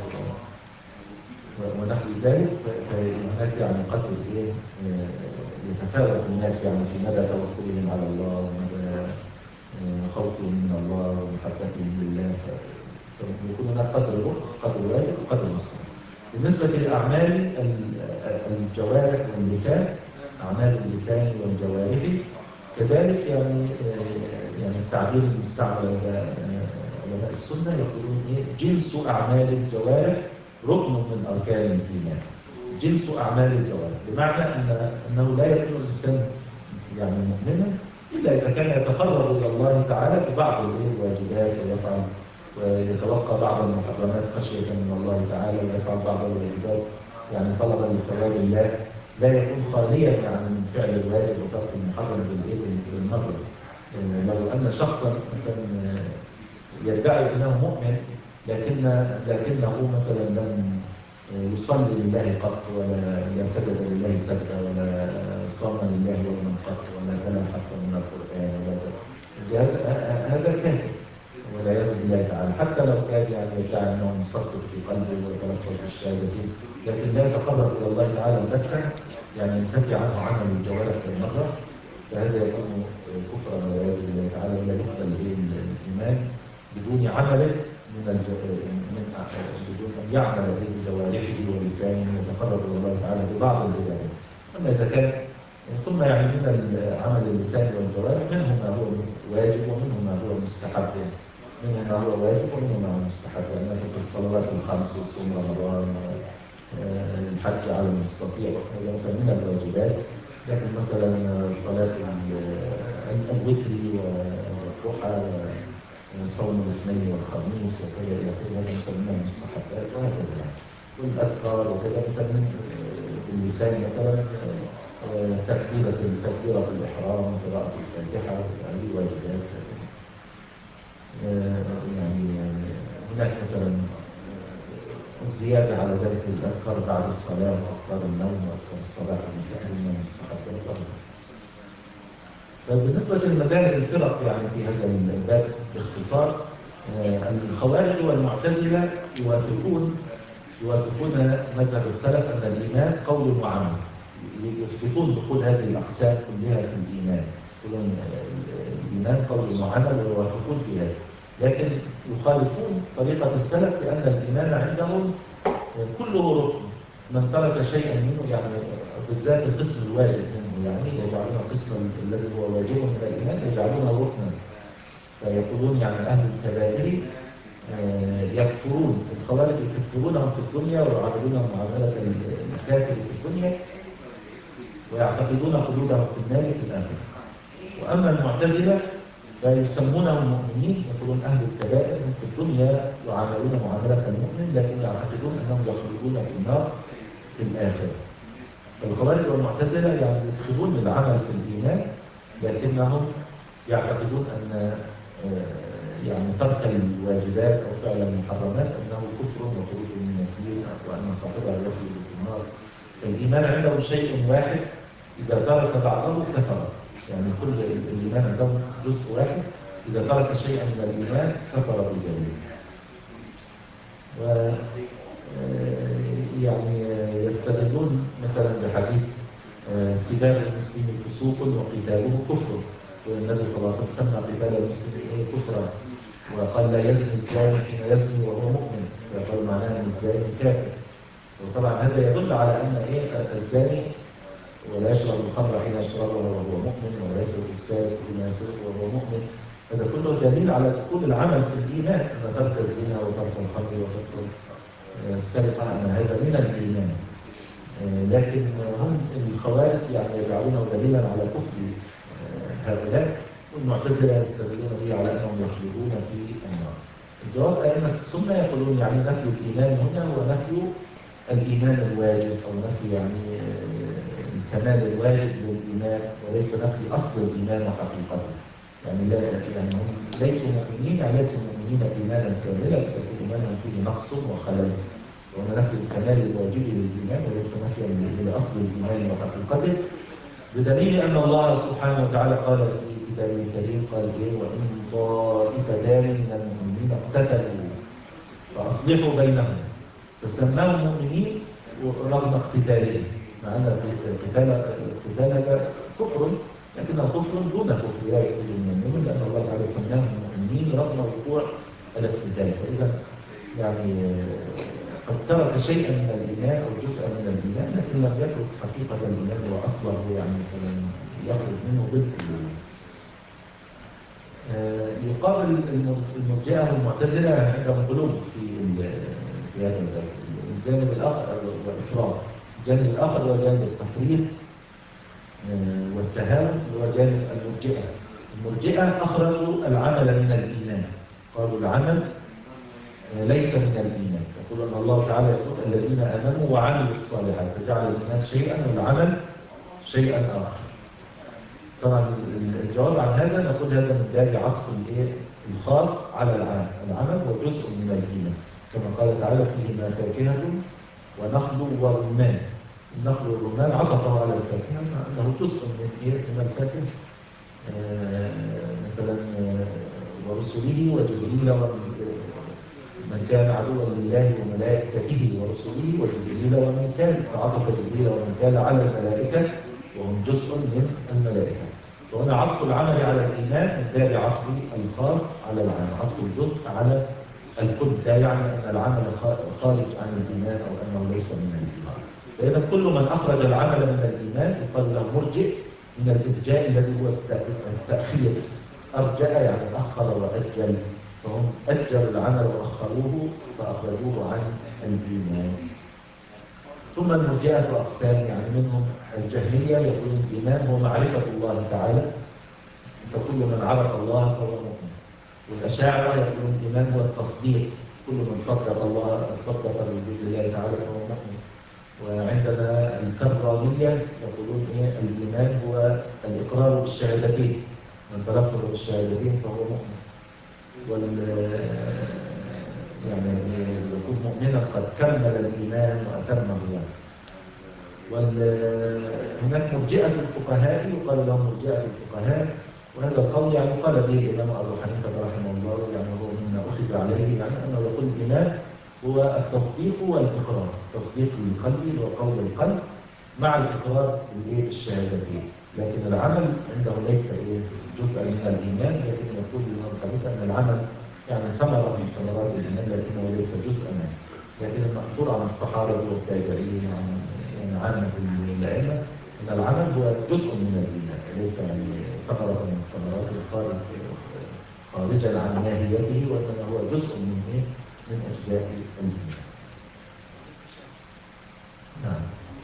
ونحو ذلك. فهناك يعني قدر إيه يتفاوت الناس يعني في مدى توكلهم على الله ومدى خوفهم من الله ومحبتهم لله، فيكون هناك قدر قدر واجب وقدر مستحب. بالنسبة للأعمال الجوارح واللسان، أعمال اللسان والجوارح كذلك يعني يعني التعبير المستعمل عند علماء السنة يقولون إيه جنس أعمال الجوارح ركن من أركان الإيمان. جنس أعمال الجوارح بمعنى أن أنه لا يكون الإنسان يعني مؤمنا إلا إذا كان يتقرب إلى الله تعالى ببعض الواجبات ويفعل ويتوقع بعض المحرمات خشية من الله تعالى ويفعل بعض الواجبات يعني طلبا لثواب الله، لا يكون خاليا يعني من فعل الواجب وترك المحرم بالمرة. لو أن شخصا مثلا يدعي أنه مؤمن لكن لكنه مثلا لم يصلي لله قط ولا سجد لله سجدة ولا صام لله يوما قط ولا تلا حتى من القرآن ولا هذا كافر والعياذ بالله تعالى، حتى لو كان يعني يدعي انه مصدق في قلبه ويتلفظ بالشهادتين، لكن لا يتقرب الى الله تعالى البتة، يعني ينتفي عنه عمل الجوارح بالمرة، فهذا يكون كفرا والعياذ بالله تعالى. ولا يقبل به الايمان بدون عمله من من بدون ان يعمل به بجوارحه ولسانه ويتقرب الى الله تعالى ببعض العبادات. اما اذا كان ثم يعني من عمل اللسان والجوارح منه ما هو واجب ومنه ما هو مستحب، منه ما هو واجب ومنه ما هو مستحب، يعني في الصلوات الخمس وصوم رمضان الحج على المستطيع مثلا من الواجبات، لكن مثلا صلاة الوتر والضحى وصوم الاثنين والخميس وكذا الى اخره هذا نسميها المستحبات وهكذا يعني. والاذكار وكذا مثلا باللسان مثلا تكبيرة تكبيرة الإحرام قراءة الفاتحة هذه واجبات. يعني هناك مثلا الزيادة على ذلك الأذكار بعد الصلاة وأذكار النوم وأذكار الصباح والمساء من المستحبات. فبالنسبة لمذاهب الفرق يعني في هذا الباب باختصار، الخوارج والمعتزلة يوافقون يوافقون مذهب السلف أن الإيمان قول وعمل، يثبتون دخول هذه الأقسام كلها في الإيمان، يقولون الإيمان قول وعمل ويوافقون في هذا، لكن يخالفون طريقة السلف لأن الإيمان عندهم كله ركن، من ترك شيئا منه يعني بالذات القسم الواجب منه يعني يجعلون القسم الذي هو واجب من الإيمان يجعلونه ركنا، فيقولون يعني أهل الكبائر يكفرون، الخوارج يكفرونهم في الدنيا ويعاملونهم معاملة الكافر في الدنيا ويعتقدون خلودهم في النار في الآخرة. وأما المعتزلة فيسمونهم مؤمنين، يقولون أهل الكبائر هم في الدنيا يعاملون معاملة المؤمن لكن يعتقدون أنهم يخلدون في النار في الآخرة. فالخوارج والمعتزلة يعني يدخلون العمل في الإيمان لكنهم يعتقدون أن يعني ترك الواجبات أو فعل المحرمات أنه كفر وخروج من الدين وأن صاحبها يخلد في النار. الإيمان عنده شيء واحد إذا ترك بعضه كفر، يعني كل الإيمان عندهم جزء واحد إذا ترك شيئا من الإيمان كفر بذلك. و يعني يستدلون مثلا بحديث سباب المسلم فسوق وقتاله كفر، والنبي صلى الله عليه وسلم سمى قتال المسلم كفرا، وقال لا يزني الزاني حين يزني وهو مؤمن، فقال معناه ان الزاني كافر. وطبعا هذا يدل على ان ايه الزاني ولا يشرب الخمر حين يشربها وهو مؤمن ولا يسرق السارق حين يسرق وهو مؤمن، هذا كله دليل على دخول العمل في الايمان، ان ترك الزنا وترك الخمر وترك السرقه ان هذا من الايمان. لكن هم الخوارج يعني يجعلونه دليلا على كفر هؤلاء، والمعتزله يستدلون به على انهم يخلدون في النار. الجواب ائمه السنه يقولون يعني نفي الايمان هنا هو نفي الايمان الواجب او نفي يعني الكمال الواجب للايمان وليس نفي اصل الايمان وحقيقته. يعني لا يعني هم ليسوا مؤمنين يعني ليسوا مؤمنين ايمانا كاملا، لكن ايمانهم فيه نقص وخلل، وهو نفي الكمال الواجب للايمان وليس نفيا لاصل الايمان وحقيقته، بدليل ان الله سبحانه وتعالى قال في كتابه الكريم قال ايه وان طائفتان من المؤمنين اقتتلوا فاصلحوا بينهم، فسماهم مؤمنين رغم اقتتالهم، مع ان القتال القتال هذا كفر لكنه كفر دون كفر لا يخرج من المؤمن، لان الله تعالى سماهم مؤمنين رغم وقوع الاقتتال. فاذا يعني قد ترك شيئا من الايمان او جزءا من الايمان لكن لم يترك حقيقه الايمان واصله يعني فلم يخرج منه بالكليه. يقابل المرجئه والمعتزله عندهم غلو في في هذا الجانب الاخر والافراط. الجانب الاخر هو جانب التفريط والتهاون اللي هو جانب المرجئه. المرجئه اخرجوا العمل من الايمان، قالوا العمل ليس من الإيمان، يقول أن الله تعالى يقول الذين آمنوا وعملوا الصالحات، فجعل الإيمان شيئا والعمل شيئا آخر. طبعا الجواب عن هذا نقول هذا من باب عطف الخاص على العام، العمل هو جزء من الإيمان، كما قال تعالى فيه ما فاكهة ونخل ورمان. النخل والرمان عطفه على الفاكهة مع أنه جزء من إيه؟ من الفاكهة. آه مثلا آه ورسله وجبريل ومن كان عدوا لله وملائكته ورسله وجبريل وميكال، فعطف جبريل وميكال على الملائكة وهم جزء من الملائكة. وهنا عطف العمل على الإيمان من باب عطف الخاص على العام، عطف الجزء على الكل، لا يعني أن العمل خارج عن الإيمان أو أنه ليس من الإيمان. فإذا كل من أخرج العمل من الإيمان يقال له مرجئ من الإرجاء الذي هو التأخير. أرجأ يعني أخر وأجل، فهم أجلوا العمل وأخروه فأخرجوه عن الإيمان. ثم المرجئة أقسام، يعني منهم الجهمية يقولون الإيمان هو معرفة الله تعالى، فكل من عرف الله فهو مؤمن. والأشاعرة يقولون الإيمان هو التصديق، كل من صدق الله صدق بوجود الله تعالى فهو مؤمن. وعندنا الكرامية يقولون إيه الإيمان هو الإقرار بالشهادتين، من تلفظ بالشهادتين فهو مؤمن. وال يعني يكون مؤمنا قد كمل الإيمان وأتمه الله. وهناك مرجئة الفقهاء يقال لهم مرجئة الفقهاء، وهذا القول يعني قال به الإمام أبو حنيفة رحمه الله، يعني هو مما أخذ عليه، يعني أنه يقول الإيمان هو التصديق والإقرار، تصديق القلب وقول القلب مع الإقرار بالشهادتين. لكن العمل عنده ليس جزءا من الإيمان، لكن يقول الإمام حنيفة أن العمل يعني ثمرة من ثمرات الإيمان لكنه ليس جزءا منه. لكن المأثور عن الصحابة والتابعين وعن يعني عامة الأئمة أن العمل هو جزء من الإيمان، ليس يعني ثمرة من ثمرات الخارج خارجا عن ماهيته، وإنما هو جزء من إيه؟ من أجزاء الإيمان. نعم.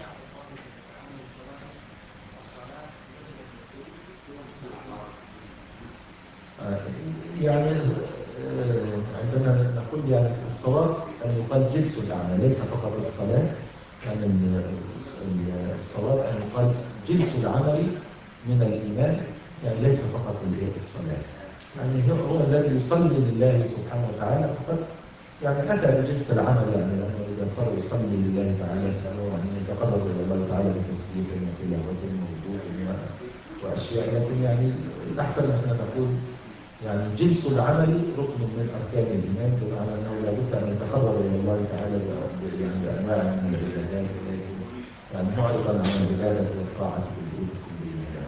يعني عندما نقول يعني الصواب أن يقال جنس الأعمال ليس فقط الصلاة، يعني الصواب أن يقال جنس العمل من الإيمان، يعني ليس فقط الصلاة. يعني هو الذي يصلي لله سبحانه وتعالى فقط يعني أتى بجنس العمل، يعني لأنه إذا صار يصلي لله تعالى فهو يعني يتقرب إلى الله تعالى بتسبيح وتلاوة ووضوء وأشياء، لكن يعني الأحسن أن نقول يعني جنس العمل ركن من أركان الإيمان، بمعنى أنه لابد أن يتقرب إلى الله تعالى يعني بأنواع من العبادات، يعني معرضا عن العبادة والطاعة كلها،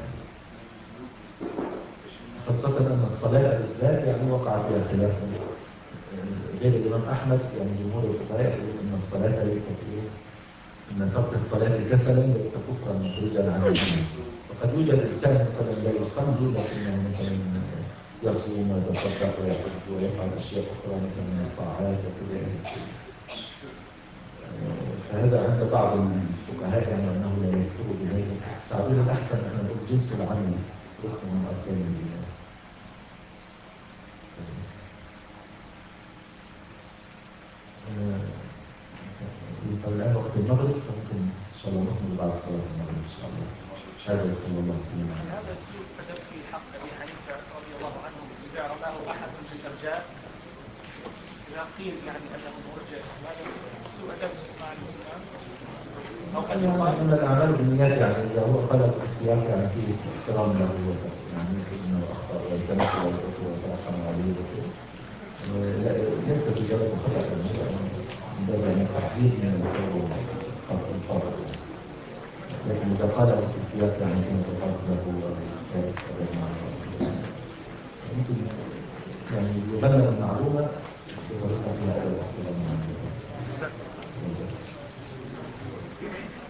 خاصة أن الصلاة بالذات يعني وقع فيها خلاف غير الإمام أحمد، يعني جمهور الفقهاء يقولون أن الصلاة ليست إيه؟ أن ترك الصلاة كسلا ليس كفرا مخرجا عن الدين. وقد يوجد إنسان مثلا لا يصلي لكنه مثلا يصوم ويتصدق ويحج ويفعل أشياء أخرى مثلا من الطاعات وكذا، فهذا عند بعض الفقهاء يعني أنه لا يكفر بذلك. تعبير الأحسن أن نقول جنس العمل ركن من أركان الإيمان. الآن وقت المغرب، فممكن إن شاء الله نكمل بعد صلاة المغرب إن شاء الله. هذا صلى الله عليه وسلم. هذا سوء أدب في حق أبي حنيفة رضي الله عنه إذا رماه أحد من الرجال، إذا قيل يعني أنه مرجع، هذا سوء أدب مع الإسلام أو أن يقال أن الأعمال بالنيات، يعني إذا هو قلب السياق يعني فيه احترام له يعني إنه أخطأ ويتنسى ويترحم عليه وكذا، ليس في جواب خطأ من باب التحديد من الخطأ، لكن إذا قال في السياق يعني كما تفاصله والسياق ممكن يعني يغنى المعلومة بطريقة فيها أدب.